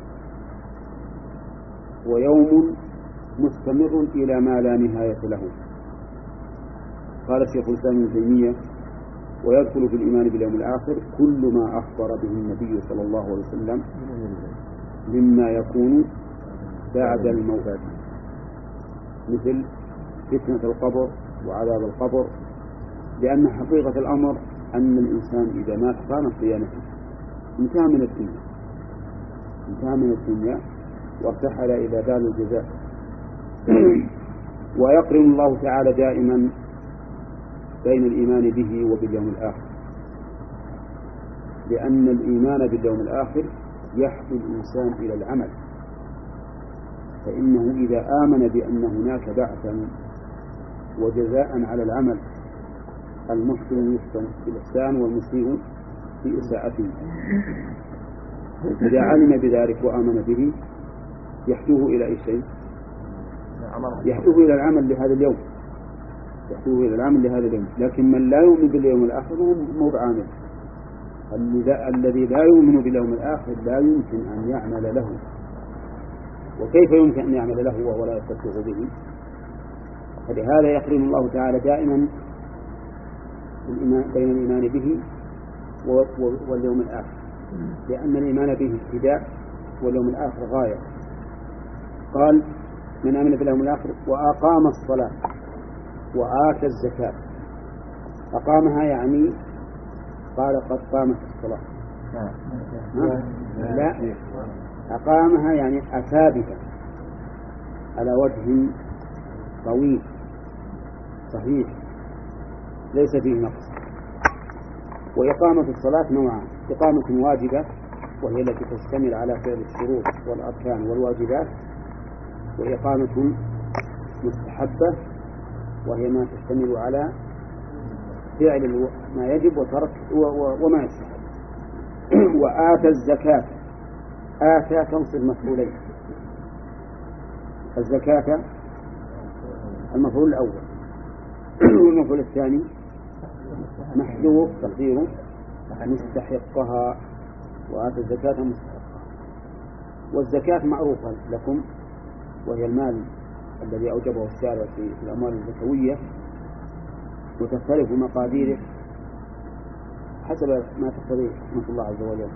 ويوم مستمر إلى ما لا نهاية له. قال الشيخ الإسلام ابن تيمية: ويدخل في الإيمان باليوم الآخر كل ما أخبر به النبي صلى الله عليه وسلم مما يكون بعد الموت، مثل فتنة القبر وعذاب القبر، لأن حقيقة الأمر أن الإنسان إذا مات قامت قيامته، انتهى من الدنيا انتهى من الدنيا وارتحل إلى دار الجزاء. ويقرن الله تعالى دائما بين الإيمان به وباليوم الآخر، لأن الإيمان باليوم الآخر يحث الإنسان إلى العمل، فإنه إذا آمن بأن هناك بعثا وجزاء على العمل، المحسن يحسن بالإحسان والمسيء في إساءته، إذا علم بذلك وآمن به يحثوه إلى أي شيء؟ يحثوه إلى العمل لهذا اليوم يحثوه إلى العمل لهذا اليوم. لكن من لا يؤمن باليوم الآخر هو بعامل. الذي لا يؤمن باليوم الآخر لا يمكن أن يعمل له. وكيف يمكن أن يعمل له وهو لا يستطيع به؟ فلهذا يقرن الله تعالى دائما بين الإيمان به واليوم الآخر، لأن الإيمان به ابتداء واليوم الآخر غاية. قال من آمن باليوم الآخر وأقام الصلاة وآتى الزكاة. أقامها يعني قال قد قامت الصلاة. لا، أقامها يعني أثابت على وجه طويل صحيح ليس فيه نقص. وإقامة الصلاة نوعان: إقامة واجبة وهي التي تشتمل على فعل الشروط والأركان والواجبات، وإقامة مستحبة وهي ما تشتمل على فعل ما يجب وترك وما يستحب. وآتى الزكاة، آتى تنصب مفعولين: الزكاة المفعول الأول والمفعول الثاني محذوف تقديره مستحقها. وآتى الزكاة مستحقها. والزكاة معروفة لكم وهي المال الذي أوجبه الشارع في الأموال الزكوية، وتختلف مقاديره حسب ما تقتضيه رحمة الله عز وجل.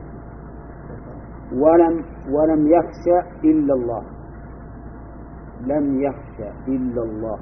ولم ولم يخشى إلا الله، لم يخشى إلا الله،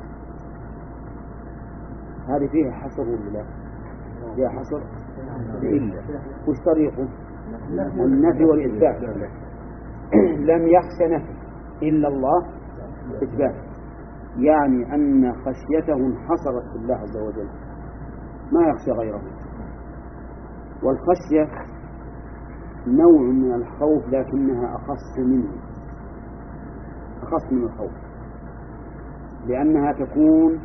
هذه فيها حصر ولا لا؟ فيها حصر إلا. وش طريقه؟ النفي والإثبات. لم يخشى نفي إلا الله إثبات، يعني أن خشيته انحصرت بالله عز وجل ما يخشى غيره. والخشية نوع من الخوف لكنها أخص منه، أخص من الخوف، لأنها تكون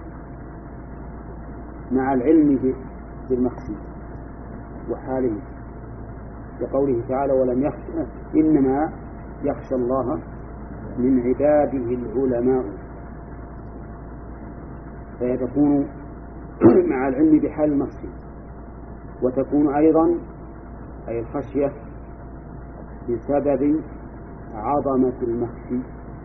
مع العلم بالمخشي وحاله، لقوله تعالى ولم يخشى، إنما يخشى الله من عباده العلماء. فهي تكون مع العلم بحال المخشي، وتكون أيضا أي الخشية بسبب عظمة المخشي،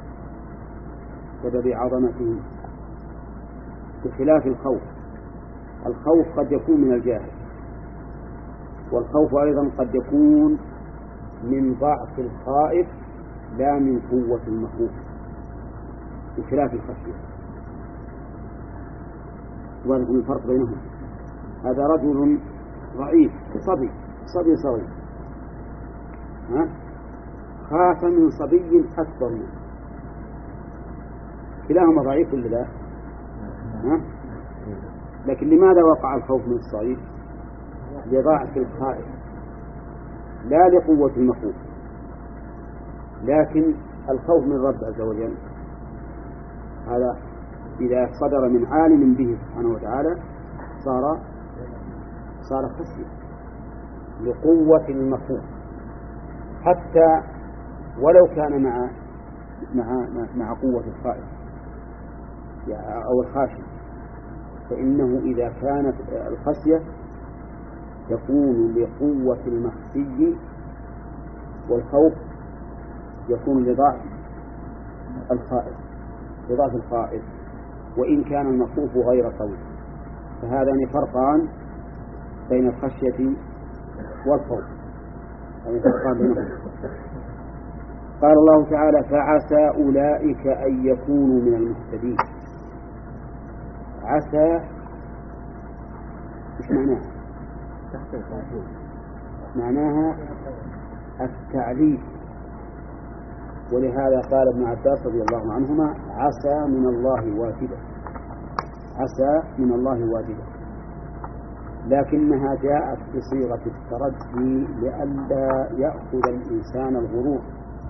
سبب عظمته، بخلاف الخوف. الخوف قد يكون من الجاهل، والخوف أيضا قد يكون من ضعف الخائف لا من قوة المخوف، بخلاف الخشية. وذلك الفرق بينهم. هذا رجل ضعيف صبي صبي صغير ها خاف من صبي أكبر منه، كلاهما ضعيف ولا لا؟ ها؟ لكن لماذا وقع الخوف من الصغير؟ لضعف الخائف لا لقوة المخوف. لكن الخوف من رب عز وجل هذا إذا صدر من عالم به سبحانه وتعالى صار صار خشية لقوة المخوف، حتى ولو كان مع مع مع قوة الخائف أو الخاشع، فإنه إذا كانت الخشية تكون لقوة المخشي، والخوف يكون لضعف الخائف لضعف الخائف وإن كان المخوف غير قوي. فهذان فرقان بين الخشية والخوف، هذان فرقان بينهم. قال الله تعالى فعسى أولئك أن يكونوا من المهتدين. عسى إيش معناها؟ معناها التعليل، ولهذا قال ابن عباس رضي الله عنهما عسى من الله واجبة، عسى من الله واجبة، لكنها جاءت بصيغة الترجي لئلا يأخذ الإنسان الغرور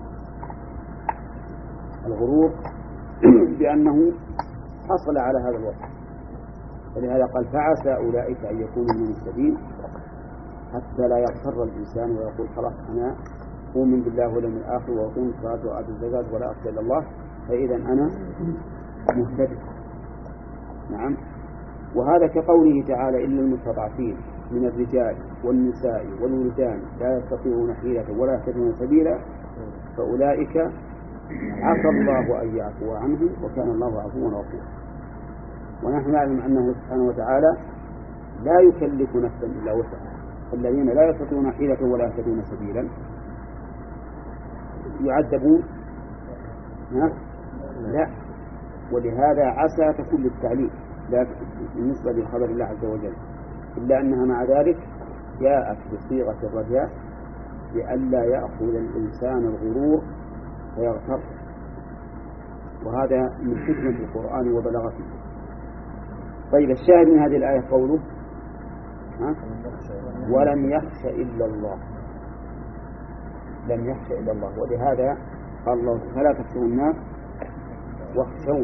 الغرور بأنه حصل على هذا الوصف، ولهذا قال فعسى أولئك أن يكونوا من المهتدين، حتى لا يغتر الإنسان ويقول خلاص أنا أؤمن بالله واليوم الآخر وأقوم الصلاة وآتي الزكاة ولا أخشى إلا الله فإذا أنا مهتدي. نعم. وهذا كقوله تعالى إلا المستضعفين من الرجال والنساء والولدان لا يستطيعون حيلة ولا يهتدون سبيلا فأولئك عسى الله أن يعفو عنهم وكان الله عفوا غفورا. ونحن نعلم أنه سبحانه وتعالى لا يكلف نفسا إلا وسعها، الذين لا يستطيعون حيلة ولا يهتدون سبيلا يعذبون؟ لا، ولهذا عسى تكون للتعليل لا بالنسبة لخبر الله عز وجل، إلا أنها مع ذلك جاءت بصيغة الرجاء لئلا يأخذ الإنسان الغرور فيغتر، وهذا من حكمة القرآن وبلاغته. طيب الشاهد من هذه الآية قوله ها؟ ولم يخش إلا الله، لم يخش إلا الله، ولهذا قال الله فلا تخشوا الناس واخشون.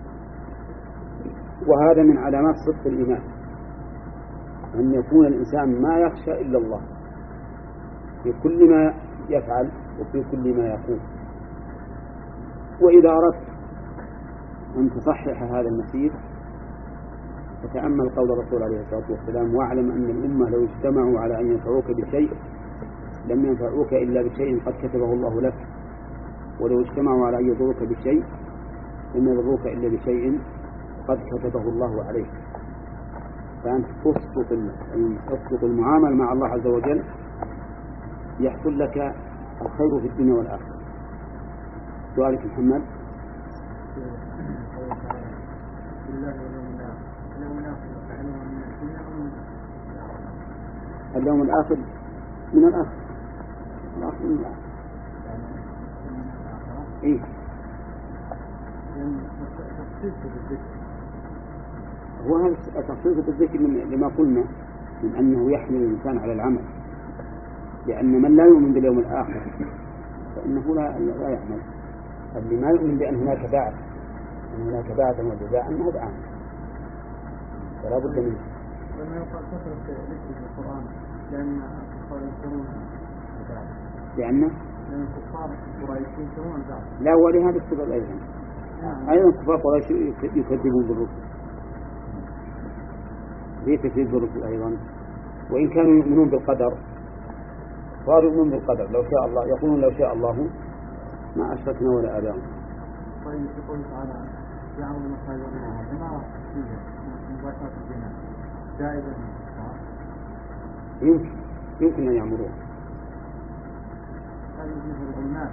وهذا من علامات صدق الإيمان، أن يكون الإنسان ما يخشى إلا الله في كل ما يفعل وفي كل ما يقول. وإذا أردت أن تصحح هذا المسير فتأمل قول الرسول عليه الصلاة والسلام: واعلم أن الأمة لو اجتمعوا على أن ينفعوك بشيء لم ينفعوك إلا بشيء قد كتبه الله لك، ولو اجتمعوا على أن يضروك بشيء لم يضروك إلا بشيء قد كتبه الله عليك. فأنت تسقط المعامل مع الله عز وجل يحصل لك الخير في الدنيا والآخرة. سؤالك محمد. اليوم الآخر من الآخر الآخر من الآخر إيه هو هذا تخصيص بالذكر لما قلنا من أنه يحمل الإنسان على العمل، لأن من لا يؤمن باليوم الآخر فإنه لا, لا يعمل. اللي ما يؤمن بأن هناك بعث أن هناك بعث وجزاء أنه بعمل فلا بد منه. لما يقال كثرة ذكر القرآن لأن الكفار يذكرون لأن لأن الكفار قريش يذكرون البعث. لا، ولهذا السبب أيضا أيضا كفار قريش يكذبون بالرسل، ليه تكذيب بالرسل أيضا؟ وإن كانوا يؤمنون بالقدر صاروا يؤمنون بالقدر، لو شاء الله يقولون لو شاء الله ما أشركنا ولا آباؤنا. طيب يقول تعالى يعمل مصائب الله ما فيه مباشرة الجنة جائزة يمكن يمكن أن يعمروها. هذا يجوز المال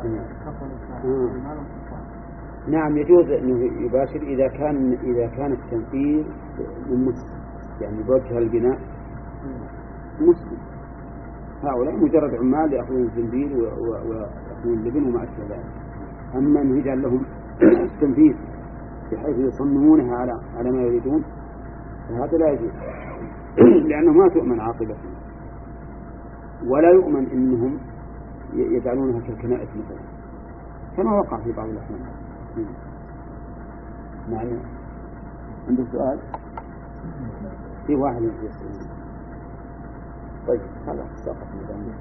نعم يجوز أنه يباشر إذا كان إذا كان التنفيذ من مسلم، يعني بوجه البناء مسلم. هؤلاء مجرد عمال يأخذون الزنبيل ويأخذون اللبن وما أشبه ذلك. أما أن يجعل لهم التنفيذ بحيث يصممونها على على ما يريدون فهذا لا يجوز، لأنه ما تؤمن عاقبته، ولا يؤمن أنهم يجعلونها كالكنائس مثلا كما وقع في بعض الأحيان. معنى عنده سؤال في واحد يسأل. طيب خلاص سقط مدام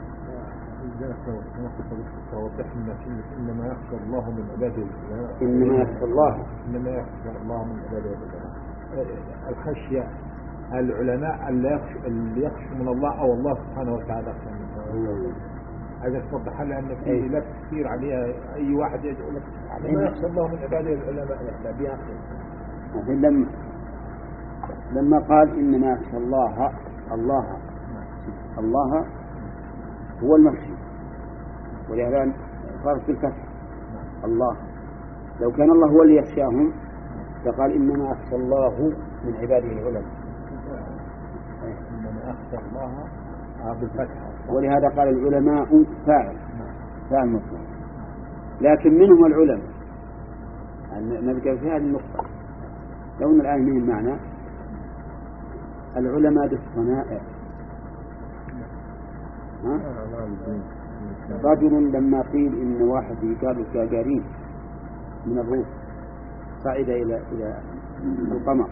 توضح لنا إنما يخشى الله من عباده العلماء. إنما يخشى الله إنما يخشى الله من عباده العلماء. الخشية العلماء اللي يخشى من الله أو الله سبحانه وتعالى يخشى منه. هذا توضح لأن في لا كثير عليها أي واحد يقول لك إنما يخشى الله من عباده العلماء يعني بها. لما لما قال إنما يخشى الله الله الله هو المخشي، ولهذا صارت بالفتح الله. لو كان الله هو اللي يخشاهم فقال إنما يخشى الله من عباده العلماء. إنما يخشى الله بالفتح، ولهذا قال العلماء فاعل فاعل مطلق، لكن منهم العلماء. نذكر في هذه النقطة لو أن الآن من المعنى العلماء بالصنائع. رجل لما قيل إن واحد قال الجاجارين من الروس صعد إلى إلى القمر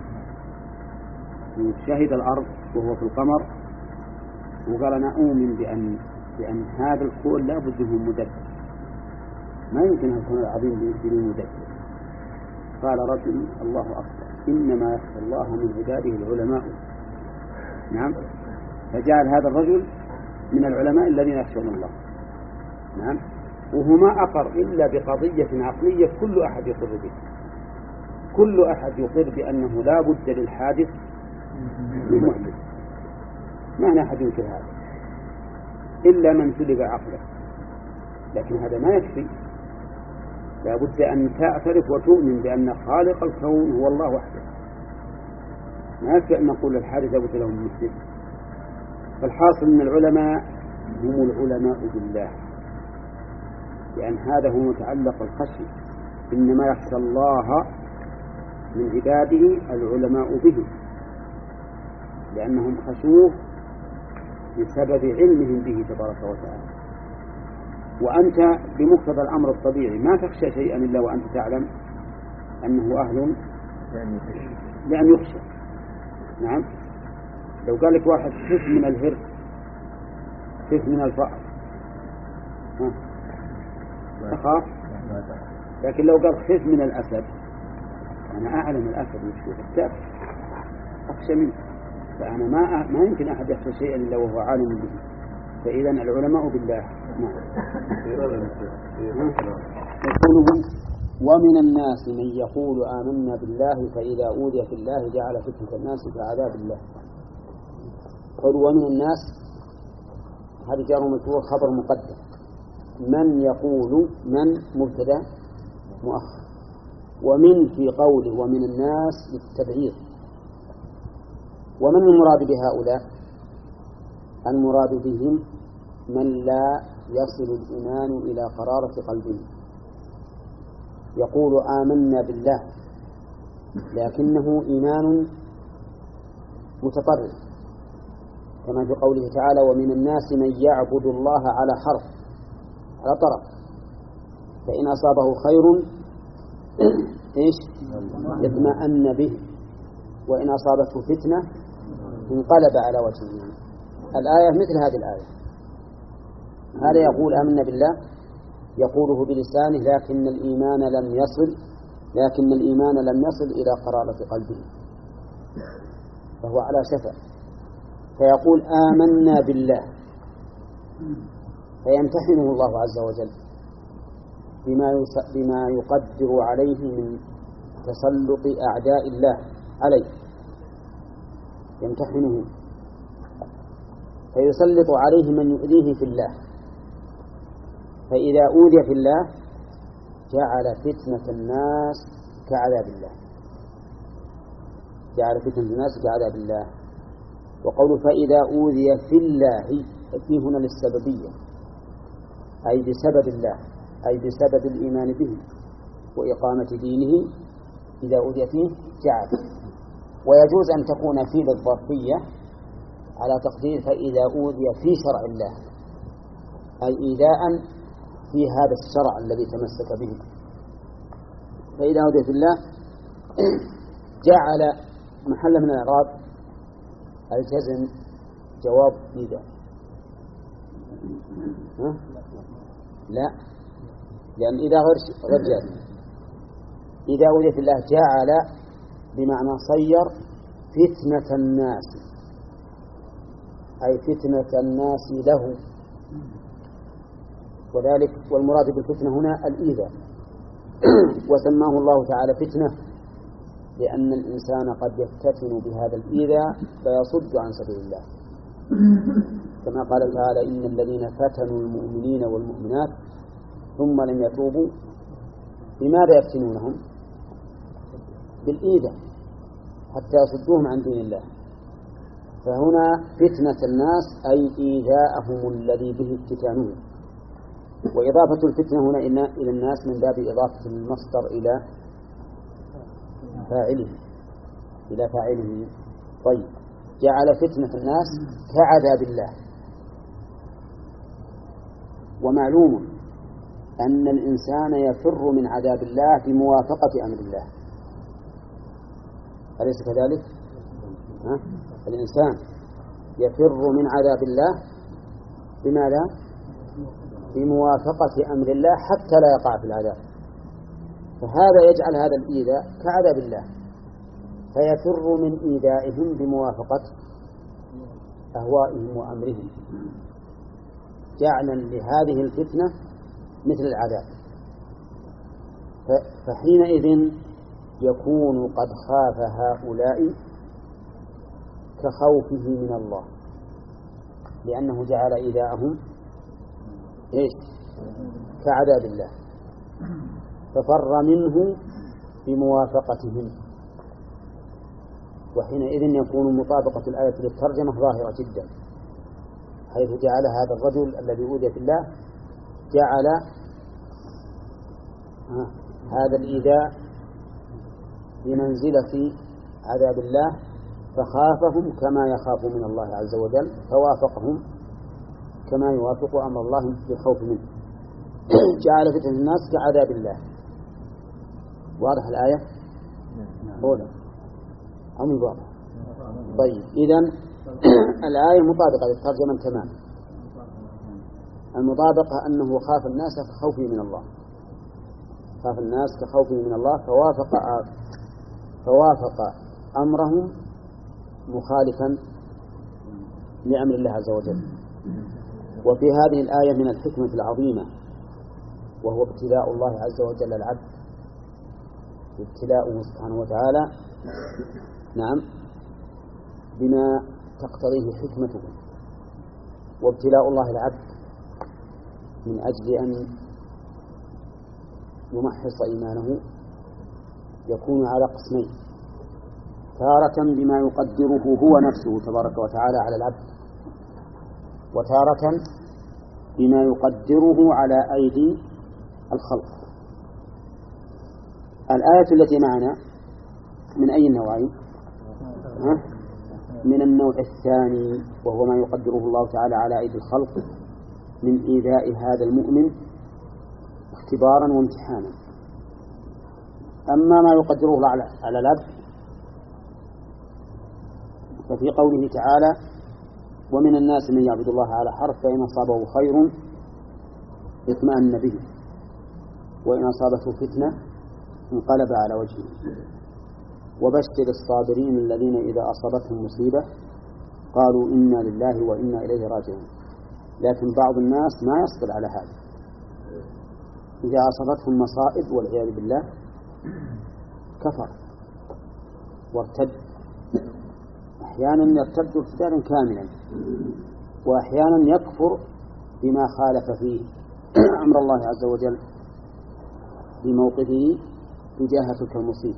وشهد الأرض وهو في القمر وقال أنا أؤمن بأن بأن هذا الكون لا بد منه مدبر، ما يمكن أن يكون العظيم بدون مدبر. قال رجل الله أكبر إنما يخشى الله من عباده العلماء. نعم، فجعل هذا الرجل من العلماء الذين يخشون الله. نعم، وهو ما أقر إلا بقضية عقلية كل أحد يقر به، كل أحد يقر بأنه لا بد للحادث من محدث، ما أحد ينكر هذا إلا من سلب عقله. لكن هذا ما يكفي، لا بد أن تعترف وتؤمن بأن خالق الكون هو الله وحده. ما يكفي أن نقول الحادث لا بد له من مثله. فالحاصل أن العلماء هم العلماء بالله، لأن هذا هو متعلق الخشية. إنما يخشى الله من عباده العلماء به، لأنهم خشوه بسبب علمهم به تبارك وتعالى. وأنت بمقتضى الأمر الطبيعي ما تخشى شيئا إلا وأنت تعلم أنه أهل لأن يخشى. نعم، لو قال لك واحد خف من الهر، خف من الفأر، تخاف. لكن لو قال خف من الأسد، أنا أعلم الأسد يشوف التاب أخشى منه، فأنا ما ما يمكن أحد يخشى شيئا إلا وهو عالم به. فإذا العلماء بالله. نعم. يقولون ومن الناس من يقول آمنا بالله فإذا أوذي في الله جعل فتنة الناس كعذاب الله. قالوا ومن الناس، هذا جار ومجرور خبر مقدم. من يقول، من مبتدا مؤخر، ومن في قوله ومن الناس للتبعيض. ومن المراد بهؤلاء؟ المراد بهم من لا يصل الإيمان إلى قرارة قلبه، يقول آمنا بالله لكنه إيمان متطرف، كما في قوله تعالى ومن الناس من يعبد الله على حرف، على طرف، فإن أصابه خير إيش اطمأن به، وإن أصابته فتنة انقلب على وجهه. الآية مثل هذه الآية. هذا يقول آمنا بالله يقوله بلسانه لكن الإيمان لم يصل لكن الإيمان لم يصل إلى قرارة قلبه، فهو على شفا. فيقول آمنا بالله فيمتحنه الله عز وجل بما بما يقدر عليه من تسلط أعداء الله عليه، يمتحنه فيسلط عليه من يؤذيه في الله، فإذا أوذي في الله جعل فتنة الناس كعذاب الله، جعل فتنة الناس كعذاب الله. وقوله فإذا أوذي في الله فيه هنا للسببية، أي بسبب الله، أي بسبب الإيمان به وإقامة دينه. إذا أوذي فيه جعل. ويجوز أن تكون في الظرفية على تقدير فإذا أوذي في شرع الله، أي إيذاء في هذا الشرع الذي تمسك به. فإذا أوذي في الله جعل محل من الإعراب الجزم جواب إذا. لا، لأن إذا غير غير جازم. إذا أوذي في الله جعل بمعنى صير فتنة الناس، أي فتنة الناس له، وذلك والمراد بالفتنة هنا الإيذاء. وسماه الله تعالى فتنة لأن الإنسان قد يفتتن بهذا الإيذاء فيصد عن سبيل الله، كما قال تعالى إن الذين فتنوا المؤمنين والمؤمنات ثم لم يتوبوا بماذا يفتنونهم؟ بالإيذاء حتى يصدوهم عن دين الله. فهنا فتنة الناس أي إيذاءهم الذي به افتتانهم. وإضافة الفتنة هنا إلى الناس من باب إضافة المصدر إلى فاعله إلى فاعله. طيب، جعل فتنة الناس كعذاب الله. ومعلوم أن الإنسان يفر من عذاب الله بموافقة أمر الله، أليس كذلك؟ ها؟ الإنسان يفر من عذاب الله بماذا؟ بموافقة أمر الله حتى لا يقع في العذاب. فهذا يجعل هذا الإيذاء كعذاب الله، فيفر من إيذائهم بموافقة أهوائهم وأمرهم، جعلا لهذه الفتنة مثل العذاب. فحينئذ يكون قد خاف هؤلاء كخوفه من الله، لأنه جعل إيذاءهم إيش؟ كعذاب الله، ففر منه بموافقتهم، وحينئذ يكون مطابقة الآية للترجمة ظاهرة جدا، حيث جعل هذا الرجل الذي أوذي في الله جعل هذا الإيذاء بمنزلة عذاب الله، فخافهم كما يخاف من الله عز وجل، فوافقهم كما يوافق أمر الله بالخوف منه. جعل فتنة الناس كعذاب الله. واضح الآية؟ أولا أو من واضح؟ طيب، إذن الآية مطابقة للترجمة تمام. المطابقة أنه خاف الناس كخوفه من الله، خاف الناس كخوفه من الله، فوافق فوافق أمرهم مخالفا لأمر الله عز وجل. وفي هذه الآية من الحكمة العظيمة، وهو ابتلاء الله عز وجل العبد، ابتلاؤه سبحانه وتعالى نعم بما تقتضيه حكمته، وابتلاء الله العبد من أجل أن يمحص إيمانه يكون على قسمين: تارة بما يقدره هو نفسه تبارك وتعالى على العبد، وتارة بما يقدره على أيدي الخلق. الآية التي معنا من أي نوعين؟ من النوع الثاني، وهو ما يقدره الله تعالى على أيدي الخلق من إيذاء هذا المؤمن اختبارا وامتحانا. أما ما يقدره الله على العبد ففي قوله تعالى: ومن الناس من يعبد الله على حرف فإن أصابه خير اطمأن به وإن أصابته فتنة انقلب على وجهه. وبشر الصابرين الذين إذا أصابتهم مصيبة قالوا إنا لله وإنا إليه راجعون. لكن بعض الناس ما يصبر على هذا، إذا أصابتهم مصائب والعياذ بالله كفر وارتد، أحيانا يرتد ارتدادا كاملا، وأحيانا يكفر بما خالف فيه أمر الله عز وجل في موقفه تجاه تلك المصيبة.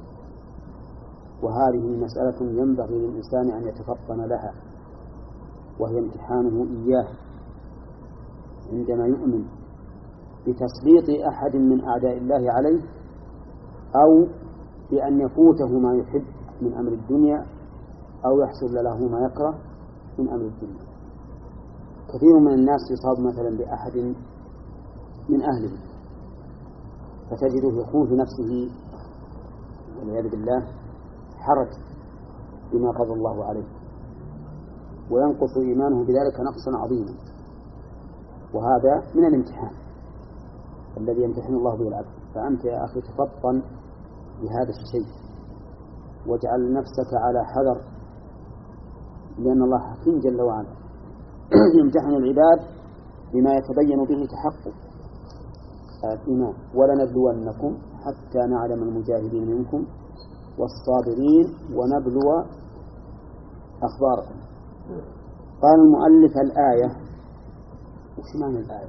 وهذه مسألة ينبغي للإنسان أن يتفطن لها، وهي امتحانه إياه عندما يؤمن بتسليط أحد من أعداء الله عليه، أو بأن يفوته ما يحب من أمر الدنيا، أو يحصل له ما يكره من أمر الدنيا. كثير من الناس يصاب مثلا بأحد من أهله فتجده يكون في نفسه والعياذ بالله حرج بما قضى الله عليه، وينقص إيمانه بذلك نقصا عظيما. وهذا من الامتحان الذي يمتحن الله به العبد. فأنت يا أخي تفطن بهذا الشيء، واجعل نفسك على حذر، لأن الله حكيم جل وعلا يمتحن العباد بما يتبين به تحقق الإيمان. ولنبلونكم حتى نعلم المجاهدين منكم والصابرين ونبلو أخباركم. قال المؤلف: الآية وش معنى الآية؟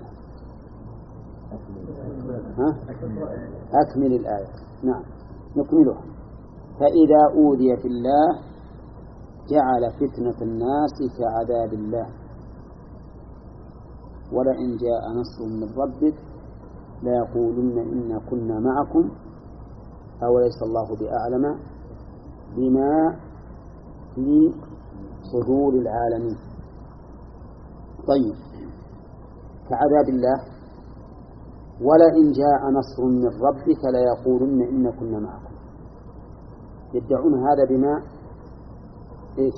ها؟ أكمل الآية. نعم نكملها. فإذا أوذي في الله جعل فتنة الناس كعذاب الله ولئن جاء نصر من ربك ليقولن إنا كنا معكم أوليس الله بأعلم بما في صدور العالمين. طيب، كعذاب الله ولئن جاء نصر من ربك ليقولن إنا كنا معكم. يدعون هذا بما إيش؟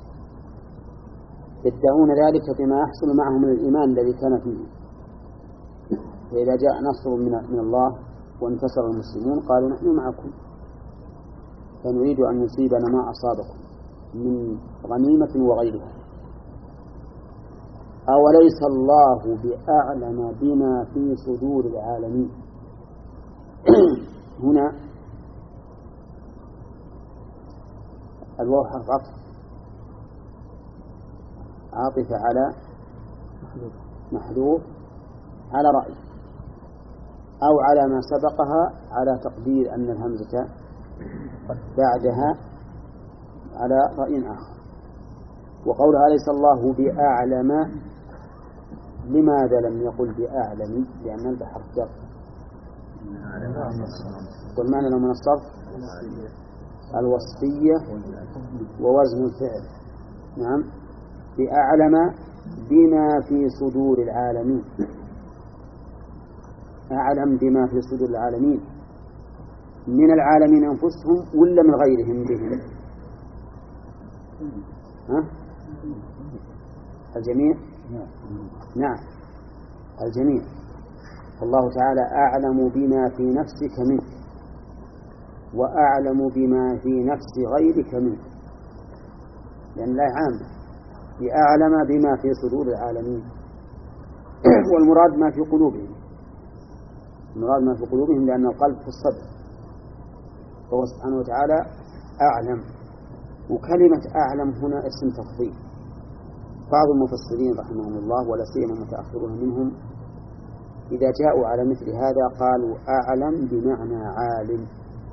يدعون ذلك بما يحصل معهم من الإيمان الذي كان فيه. فإذا جاء نصر من الله وانتصر المسلمون قالوا نحن معكم، فنريد أن يصيبنا ما أصابكم من غنيمة وغيرها. أوليس الله بأعلم بما في صدور العالمين. هنا الواو حرف عطف عاطفة على محذوف على رأي. أو على ما سبقها على تقدير أن الهمزة بعدها على رأي آخر. وقولها أليس الله بأعلم، لماذا لم يقل بأعلم؟ لأن الباء حرف جر، والمعنى لو من الصرف الوصفية ووزن الفعل. نعم، بأعلم بما في صدور العالمين، أعلم بما في صدور العالمين من العالمين أنفسهم ولا من غيرهم بهم؟ ها؟ الجميع؟ نعم الجميع. فالله تعالى أعلم بما في نفسك منك، وأعلم بما في نفس غيرك منك، لأن لا عام بأعلم بما في صدور العالمين. والمراد ما في قلوبهم، المراد ما في قلوبهم لأن القلب في الصدر، فهو سبحانه وتعالى أعلم. وكلمة أعلم هنا اسم تفضيل. بعض المفسرين رحمهم الله ولا سيما المتأخرون منهم إذا جاءوا على مثل هذا قالوا أعلم بمعنى عالم،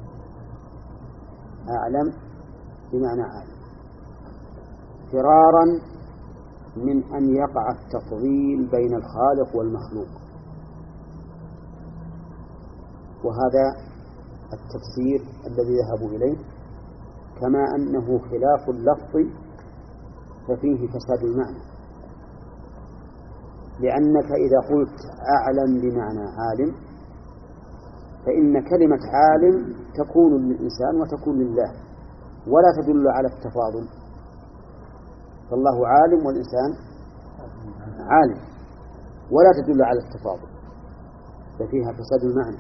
أعلم بمعنى عالم، فرارا من أن يقع التفضيل بين الخالق والمخلوق. وهذا التفسير الذي ذهبوا إليه، كما أنه خلاف اللفظ ففيه فساد المعنى، لأنك إذا قلت أعلم بمعنى عالم فإن كلمة عالم تكون للإنسان وتكون لله، ولا تدل على التفاضل، فالله عالم والإنسان عالم، ولا تدل على التفاضل، ففيها فساد المعنى.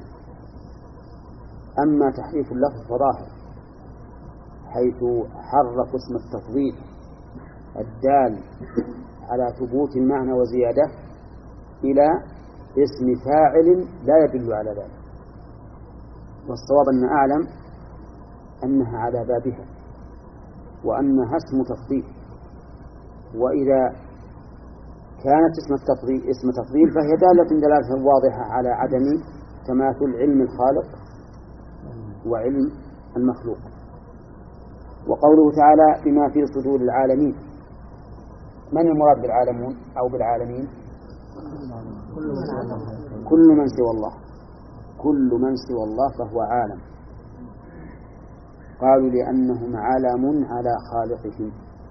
أما تحريف اللفظ فظاهر، حيث حرفوا اسم التفضيل الدال على ثبوت المعنى وزيادة إلى اسم فاعل لا يدل على ذلك. والصواب أن أعلم أنها على بابها وأنها اسم تفضيل، وإذا كانت اسم التفضيل اسم تفضيل فهي دالة دلالة واضحة على عدم تماثل علم الخالق وعلم المخلوق. وقوله تعالى بما في صدور العالمين، من المراد بالعالمون أو بالعالمين؟ كل من سوى الله، كل من سوى الله فهو عالم. قالوا لأنهم علم على خالقهم،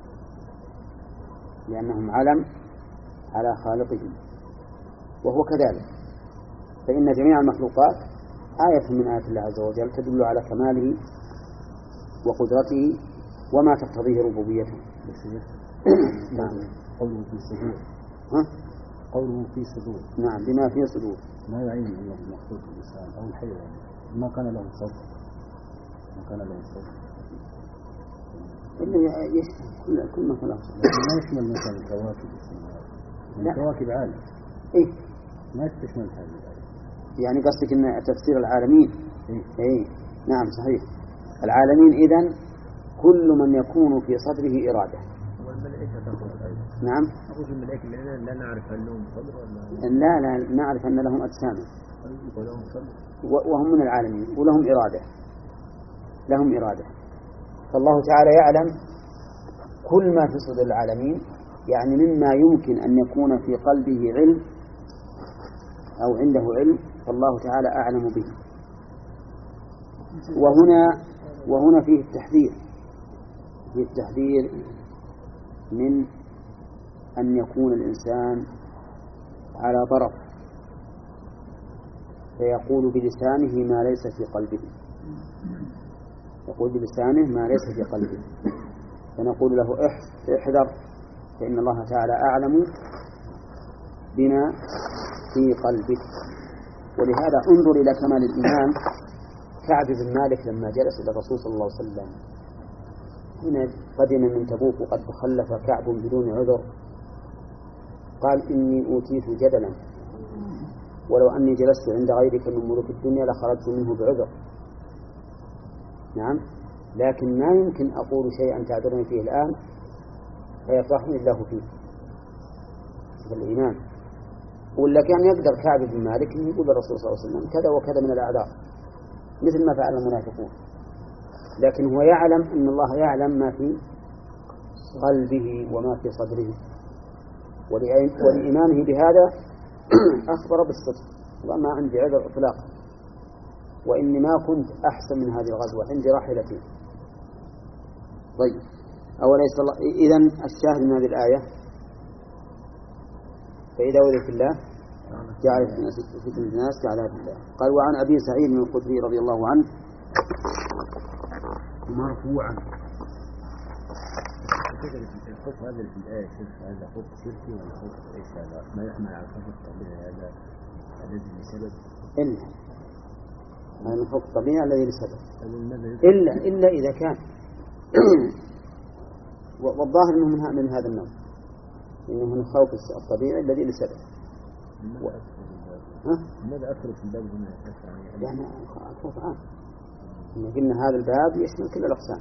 لأنهم علم على خالقهم، وهو كذلك، فإن جميع المخلوقات آية من آيات الله عز وجل تدل على كماله وقدرته وما تقتضيه ربوبيته. نعم. قوله في صدور. ها؟ قوله في صدور. نعم، بما في صدور. ما يعني أنه مخلوق الإنسان أو الحيوان ما كان له صدر، ما كان له صدر إلا يشمل كل ما خلق، ما يشمل مثلا الكواكب الكواكب عالم. إيه ما تشمل هذه. يعني قصدك أن تفسير العالمين؟ إيه. إيه نعم صحيح. العالمين إذن كل من يكون في صدره إرادة. والملائكة تقول أيضا. نعم. أقول الملائكة لأننا لا نعرف هل لهم صدر ولا لا لا نعرف أن لهم أجسام ولهم صدر وهم من العالمين ولهم إرادة، لهم إرادة. فالله تعالى يعلم كل ما في صدر العالمين، يعني مما يمكن أن يكون في قلبه علم أو عنده علم فالله تعالى أعلم به. وهنا وهنا فيه التحذير، فيه التحذير من أن يكون الإنسان على طرف فيقول بلسانه ما ليس في قلبه، يقول بلسانه ما ليس في قلبه، فنقول له احذر فإن الله تعالى أعلم بما في قلبك. ولهذا انظر إلى كمال الإيمان كعب بن مالك لما جلس إلى الرسول صلى الله عليه وسلم هنا قدم من تبوك وقد تخلف كعب بدون عذر، قال إني أوتيت جدلا ولو أني جلست عند غيرك من ملوك الدنيا لخرجت منه بعذر. نعم، لكن ما يمكن أقول شيئا تعذرني فيه الآن فيفرحني الله فيه. الإيمان ولا كان يقدر كعب بن مالك أن يقول للرسول صلى الله عليه وسلم كذا وكذا من الأعذار مثل ما فعل المنافقون، لكن هو يعلم أن الله يعلم ما في قلبه وما في صدره، ولإيمانه بهذا أخبر بالصدق، وما عندي عذر إطلاقا، وإني ما كنت أحسن من هذه الغزوة، عندي راحلتين. طيب أوليس الله إذن الشاهد من هذه الآية فإذا وذي في الله جعل فتنة الناس جعلها في الله. قال وعن أبي سعيد الخدري رضي الله عنه مرفوعا. الخوف هذا في الآية هذا خوف شركي ولا خوف إيش هذا؟ ما يحمل على الخوف الطبيعي هذا الذي لسبب؟ إلا هذا الخوف الطبيعي الذي لسبب إلا إلا إذا كان والظاهر أنه من هذا النوع، إنه من الخوف الطبيعي الذي لسبب. ماذا أثر في الباب هنا؟ يعني الخوف عام، قلنا هذا الباب يشمل كل الأقسام.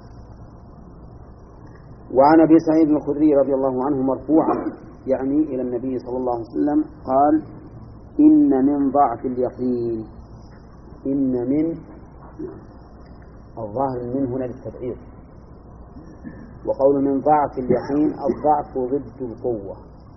وعن أبي سعيد الخدري رضي الله عنه مرفوعا يعني إلى النبي صلى الله عليه وسلم قال إن من ضعف اليقين، إن من الظاهر من هنا للتبعيض، وقول من ضعف اليقين الضعف ضد القوة،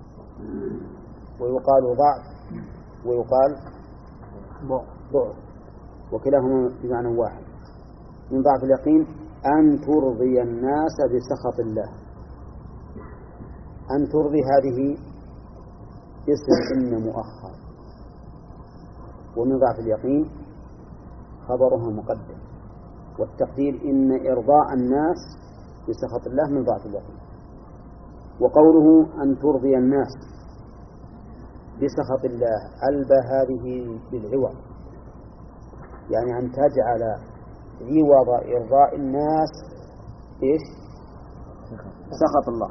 ويقال ضعف ويقال ضعف وكلاهما بمعنى واحد. من ضعف اليقين أن ترضي الناس بسخط الله، أن ترضي هذه اسم إن مؤخر، ومن ضعف اليقين خبرها مقدم، والتقدير إن إرضاء الناس بسخط الله من ضعف اليقين. وقوله أن ترضي الناس بسخط الله ألبى هذه بالعوض، يعني أن تجعل عوض إرضاء الناس إيش؟ سخط الله،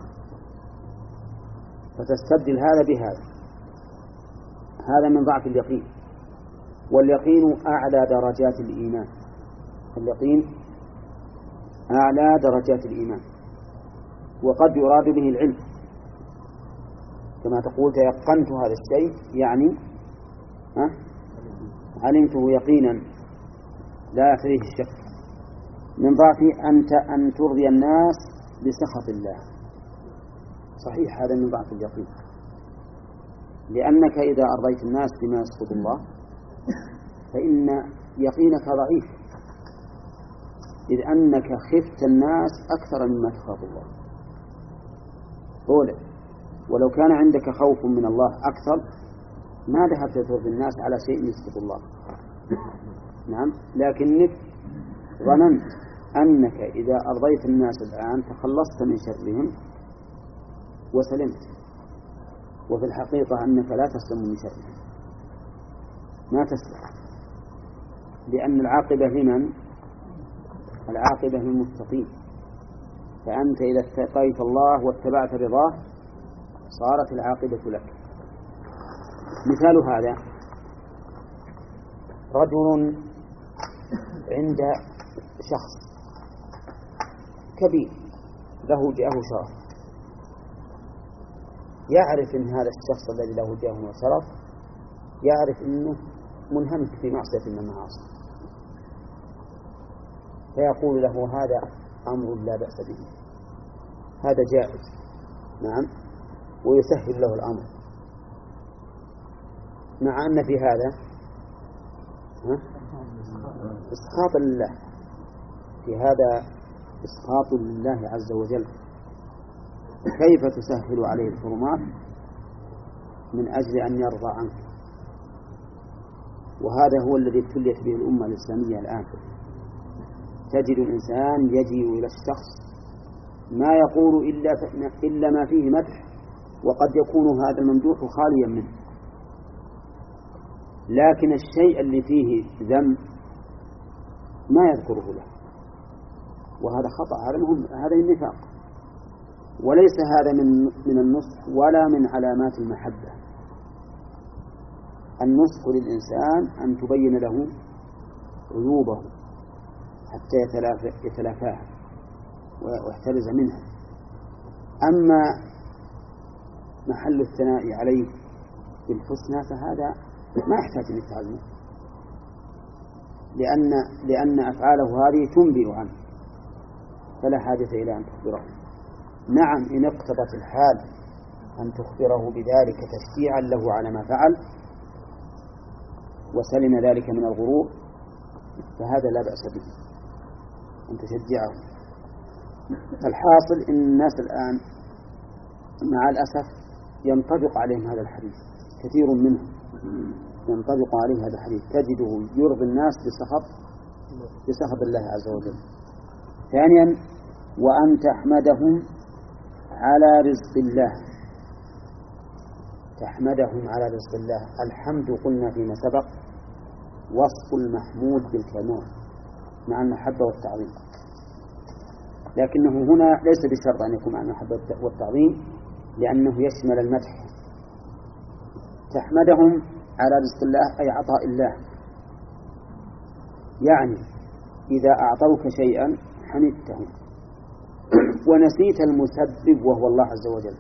فتستبدل هذا بهذا، هذا من ضعف اليقين. واليقين أعلى درجات الإيمان، اليقين أعلى درجات الإيمان، وقد يراد به العلم، كما تقول تيقنت هذا الشيء يعني ها علمته يقينا لا يخريه الشك. من ضعف أنت أن ترضي الناس بسخط الله، صحيح هذا من ضعف اليقين، لأنك إذا أرضيت الناس بما يسخط الله فإن يقينك ضعيف، إذ أنك خفت الناس أكثر مما تخاف الله. أولا ولو كان عندك خوف من الله أكثر ما ذهبت ترضي الناس على شيء يسخط الله، نعم، لكنك ظننت أنك إذا أرضيت الناس الآن تخلصت من شرهم وسلمت، وفي الحقيقة أنك لا تسلم من شرهم، ما تسلم، لأن العاقبة لمن؟ العاقبة للمتقين، فأنت إذا اتقيت الله واتبعت رضاه صارت العاقبة لك. مثال هذا رجل عند شخص كبير له جاه وشرف، يعرف أن هذا الشخص الذي له جاه وشرف يعرف أنه منهمك في معصية من المعاصي، فيقول له هذا أمر لا بأس به، هذا جائز، نعم، ويسهل له الأمر، مع أن في هذا إسخاط لله، في هذا إسخاط لله عز وجل. كيف تسهل عليه الحرمات من أجل أن يرضى عنك؟ وهذا هو الذي ابتليت به الأمة الإسلامية الآن. تجد الإنسان يجي إلى الشخص ما يقول إلا, إلا ما فيه مدح، وقد يكون هذا الممدوح خاليا منه، لكن الشيء اللي فيه ذم ما يذكره له، وهذا خطأ، هذا مهم، هذا النفاق، وليس هذا من من النصح ولا من علامات المحبة. النصح للإنسان أن تبين له عيوبه حتى يتلافاها ويحترز منها. أما محل الثناء عليه بالحسنى فهذا ما يحتاج أن يتعلم، لأن لأن أفعاله هذه تنبئ عنه فلا حاجة إلى أن تخبره. نعم إن اقتضت الحال أن تخبره بذلك تشجيعا له على ما فعل وسلم ذلك من الغرور فهذا لا بأس به أن تشجعه. الحاصل إن الناس الآن مع الأسف ينطبق عليهم هذا الحديث، كثير منهم ينطبق عليه هذا الحديث، تجده يرضي الناس بسخط بسخط الله عز وجل. ثانيا وأن تحمدهم على رزق الله، تحمدهم على رزق الله. الحمد قلنا فيما سبق وصف المحمود بالكمال مع المحبة والتعظيم، لكنه هنا ليس بشرط أن يكون مع المحبة والتعظيم لأنه يشمل المدح. تحمدهم على رزق الله أي عطاء الله، يعني إذا أعطوك شيئا حمدتهم ونسيت المسبب وهو الله عز وجل.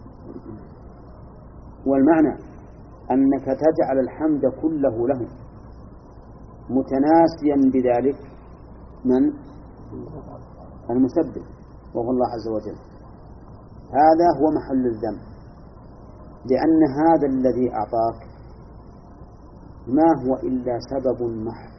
والمعنى أنك تجعل الحمد كله له متناسيا بذلك من المسبب وهو الله عز وجل. هذا هو محل الذم، لأن هذا الذي أعطاك ما هو إلا سبب محض،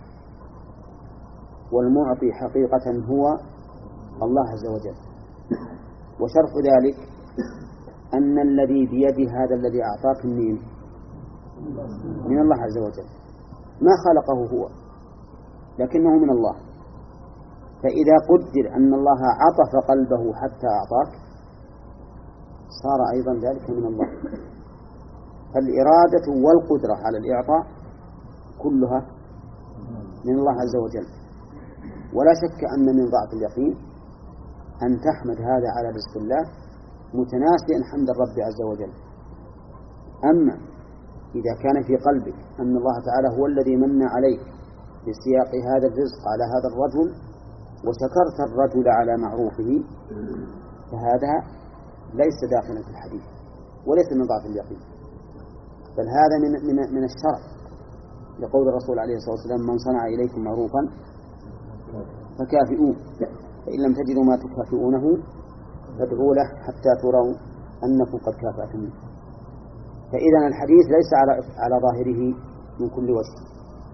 والمعطي حقيقة هو الله عز وجل. وشرط ذلك أن الذي بيد هذا الذي أعطاك منين؟ من الله عز وجل، ما خلقه هو لكنه من الله. فإذا قدر أن الله عطف قلبه حتى أعطاك صار أيضا ذلك من الله. فالإرادة والقدرة على الإعطاء كلها من الله عز وجل. ولا شك أن من ضعف اليقين أن تحمد هذا على رزق الله متناسيا حمد الرب عز وجل. أما إذا كان في قلبك أن الله تعالى هو الذي من عليك بسياق هذا الرزق على هذا الرجل وشكرت الرجل على معروفه فهذا ليس داخلا في الحديث وليس من ضعف اليقين، بل هذا من من من الشرع، لقول الرسول عليه الصلاة والسلام من صنع إليكم معروفا فكافئوه فإن لم تجدوا ما تكافئونه فادعوا له حتى تروا أنكم قد كافأتم. فإذا الحديث ليس على على ظاهره من كل وجه.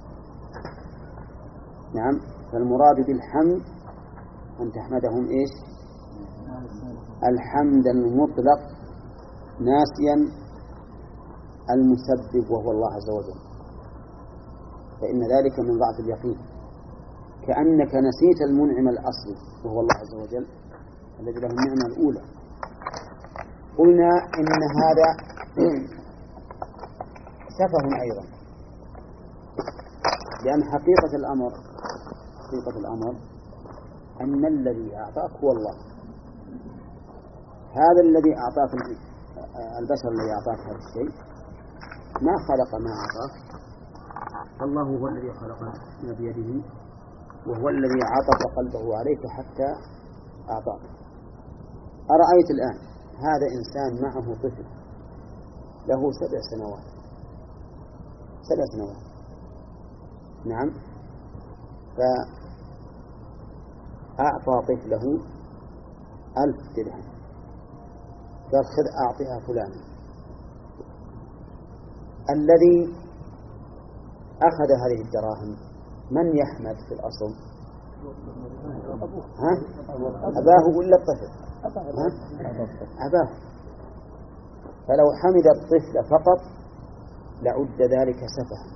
نعم، فالمراد بالحمد أن تحمدهم إيش؟ الحمد المطلق ناسيا المسبب وهو الله عز وجل، فإن ذلك من ضعف اليقين، كأنك نسيت المنعم الأصلي وهو الله عز وجل الذي له النعمة الأولى. قلنا إن هذا سفه أيضا، لأن حقيقة الأمر حقيقة الأمر أن الذي أعطاك هو الله. هذا الذي أعطاك البشر الذي أعطاك هذا الشيء ما خلق ما أعطاك، الله هو الذي خلق ما بيده وهو الذي عطف قلبه عليك حتى أعطاك. أرأيت الآن هذا إنسان معه طفل له سبع سنوات سبع سنوات نعم، فأعطى طفله ألف درهم، قال خذ أعطيها فلانا. الذي أخذ هذه الدراهم من يحمد في الأصل؟ ها؟ أباه ولا الطفل؟ ها؟ أباه. فلو حمد الطفل فقط لعد ذلك سفها،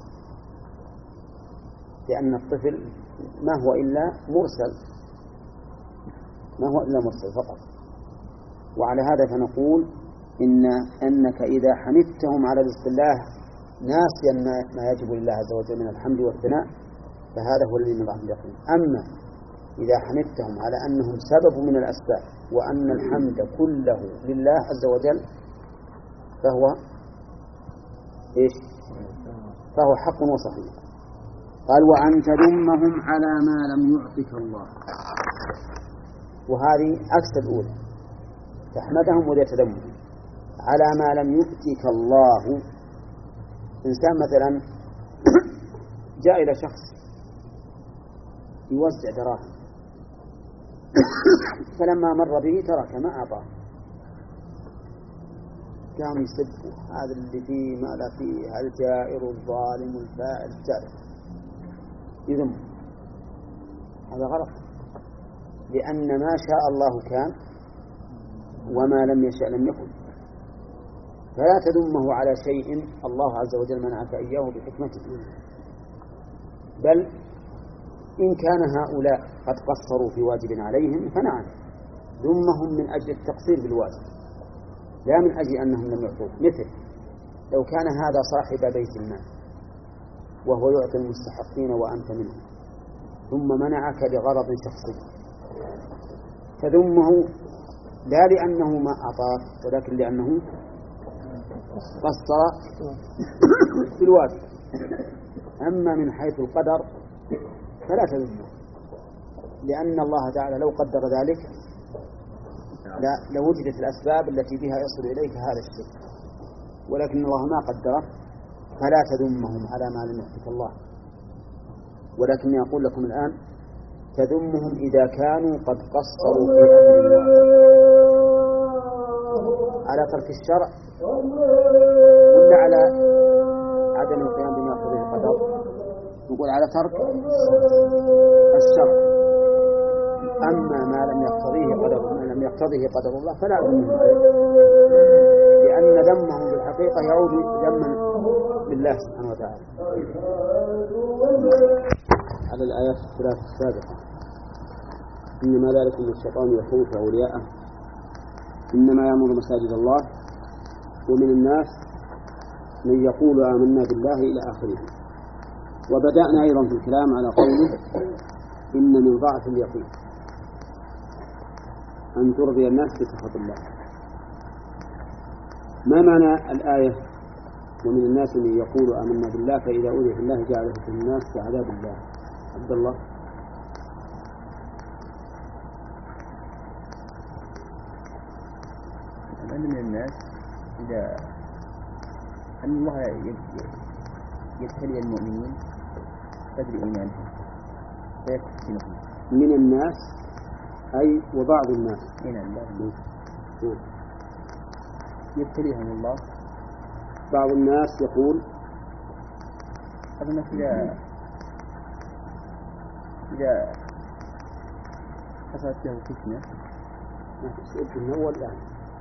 لأن الطفل ما هو إلا مرسل ما هو إلا مرسل فقط. وعلى هذا فنقول إن أنك إذا حمدتهم على رزق الله ناسيا ما يجب لله عز وجل من الحمد والثناء فهذا هو الذي من ضعف اليقين. أما إذا حمدتهم على أنهم سبب من الأسباب وأن الحمد كله لله عز وجل فهو إيش؟ فهو حق وصحيح. قال وأن تذمهم على ما لم يعطك الله، وهذه عكس الأولى، تحمدهم ولا تذمهم على ما لم يؤتك الله إنسان مثلا جاء إلى شخص يوزع دراهم فلما مر به ترك ما أعطاه، قام يسب هذا اللي فيه ما لا فيه، هذا الجائر الظالم الفاعل الجائر، يذم. هذا غلط، لأن ما شاء الله كان وما لم يشاء لم يكن. فلا تذمه على شيء الله عز وجل منعك إياه بحكمته، بل إن كان هؤلاء قد قصروا في واجب عليهم فنعم، ذمهم من أجل التقصير بالواجب لا من أجل أنهم لم يعطوه. مثل لو كان هذا صاحب بيت المال وهو يعطي المستحقين وأنت منهم، ثم منعك لغرض شخصي، فذمه لا لأنه ما أعطاك ولكن لأنه قصر في الواجب. أما من حيث القدر فلا تذمه، لأن الله تعالى لو قدر ذلك لا لوجدت الأسباب التي بها يصل إليك هذا الشيء، ولكن الله ما قدره، فلا تذمهم على ما لم يحدث الله. ولكن يقول لكم الآن تذمهم إذا كانوا قد قصروا في أمر الله على ترك الشرع ولا على عدم القيام بما يقتضيه القدر. نقول على ترك الشرع. أما ما لم يقتضيه قدر ما لم يقتضيه قدر الله فلا ذمهم عليه، لأن ذمهم في الحقيقة يعود ذما لله سبحانه وتعالى. على الآيات الثلاث السابقة إنما ذلك من الشيطان يخوف أولياءه، إنما يأمر مساجد الله ومن الناس من يقول آمنا بالله إلى آخره. وبدأنا أيضا في الكلام على قوله إن من ضعف اليقين أن ترضي الناس بسخط الله. ما معنى الآية ومن الناس من يقول آمنا بالله فإذا أوذي في الله جعل في الناس كعذاب الله؟ عبد الله. أن من الناس إذا أن الله يبتلي المؤمنين قدر إيمانهم فيفتنهم. من الناس أي وبعض الناس. من الناس يبتليهم الله. بعض الناس يقول بعض الناس إذا إذا حصلت له فتنة ما تسأل في الأول الآن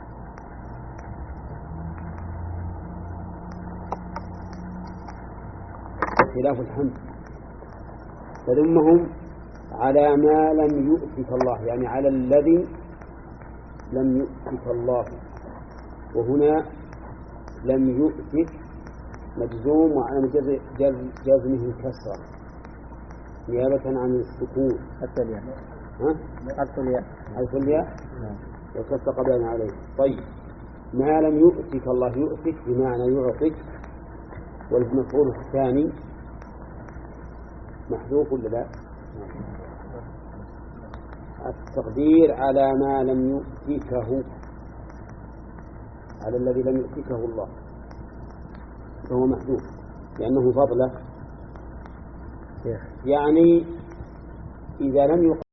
خلاف الحمد تذمهم على ما لم يؤتك الله، يعني على الذي لم يؤتك الله، وهنا لم يؤتك مجزوم وعلى جزمه الكسرة نيابة عن السكون. حتى الياء ها؟ حتى الياء حرف الياء وكسر قبلنا عليه. طيب ما لم يؤتك الله، يؤتك بمعنى يعطيك، والمفعول الثاني محذوف ولا لا؟ التقدير على ما لم يؤتكه، على الذي لم يؤتكه الله فهو محذوف لأنه فضله. يعني إذا لم يقدر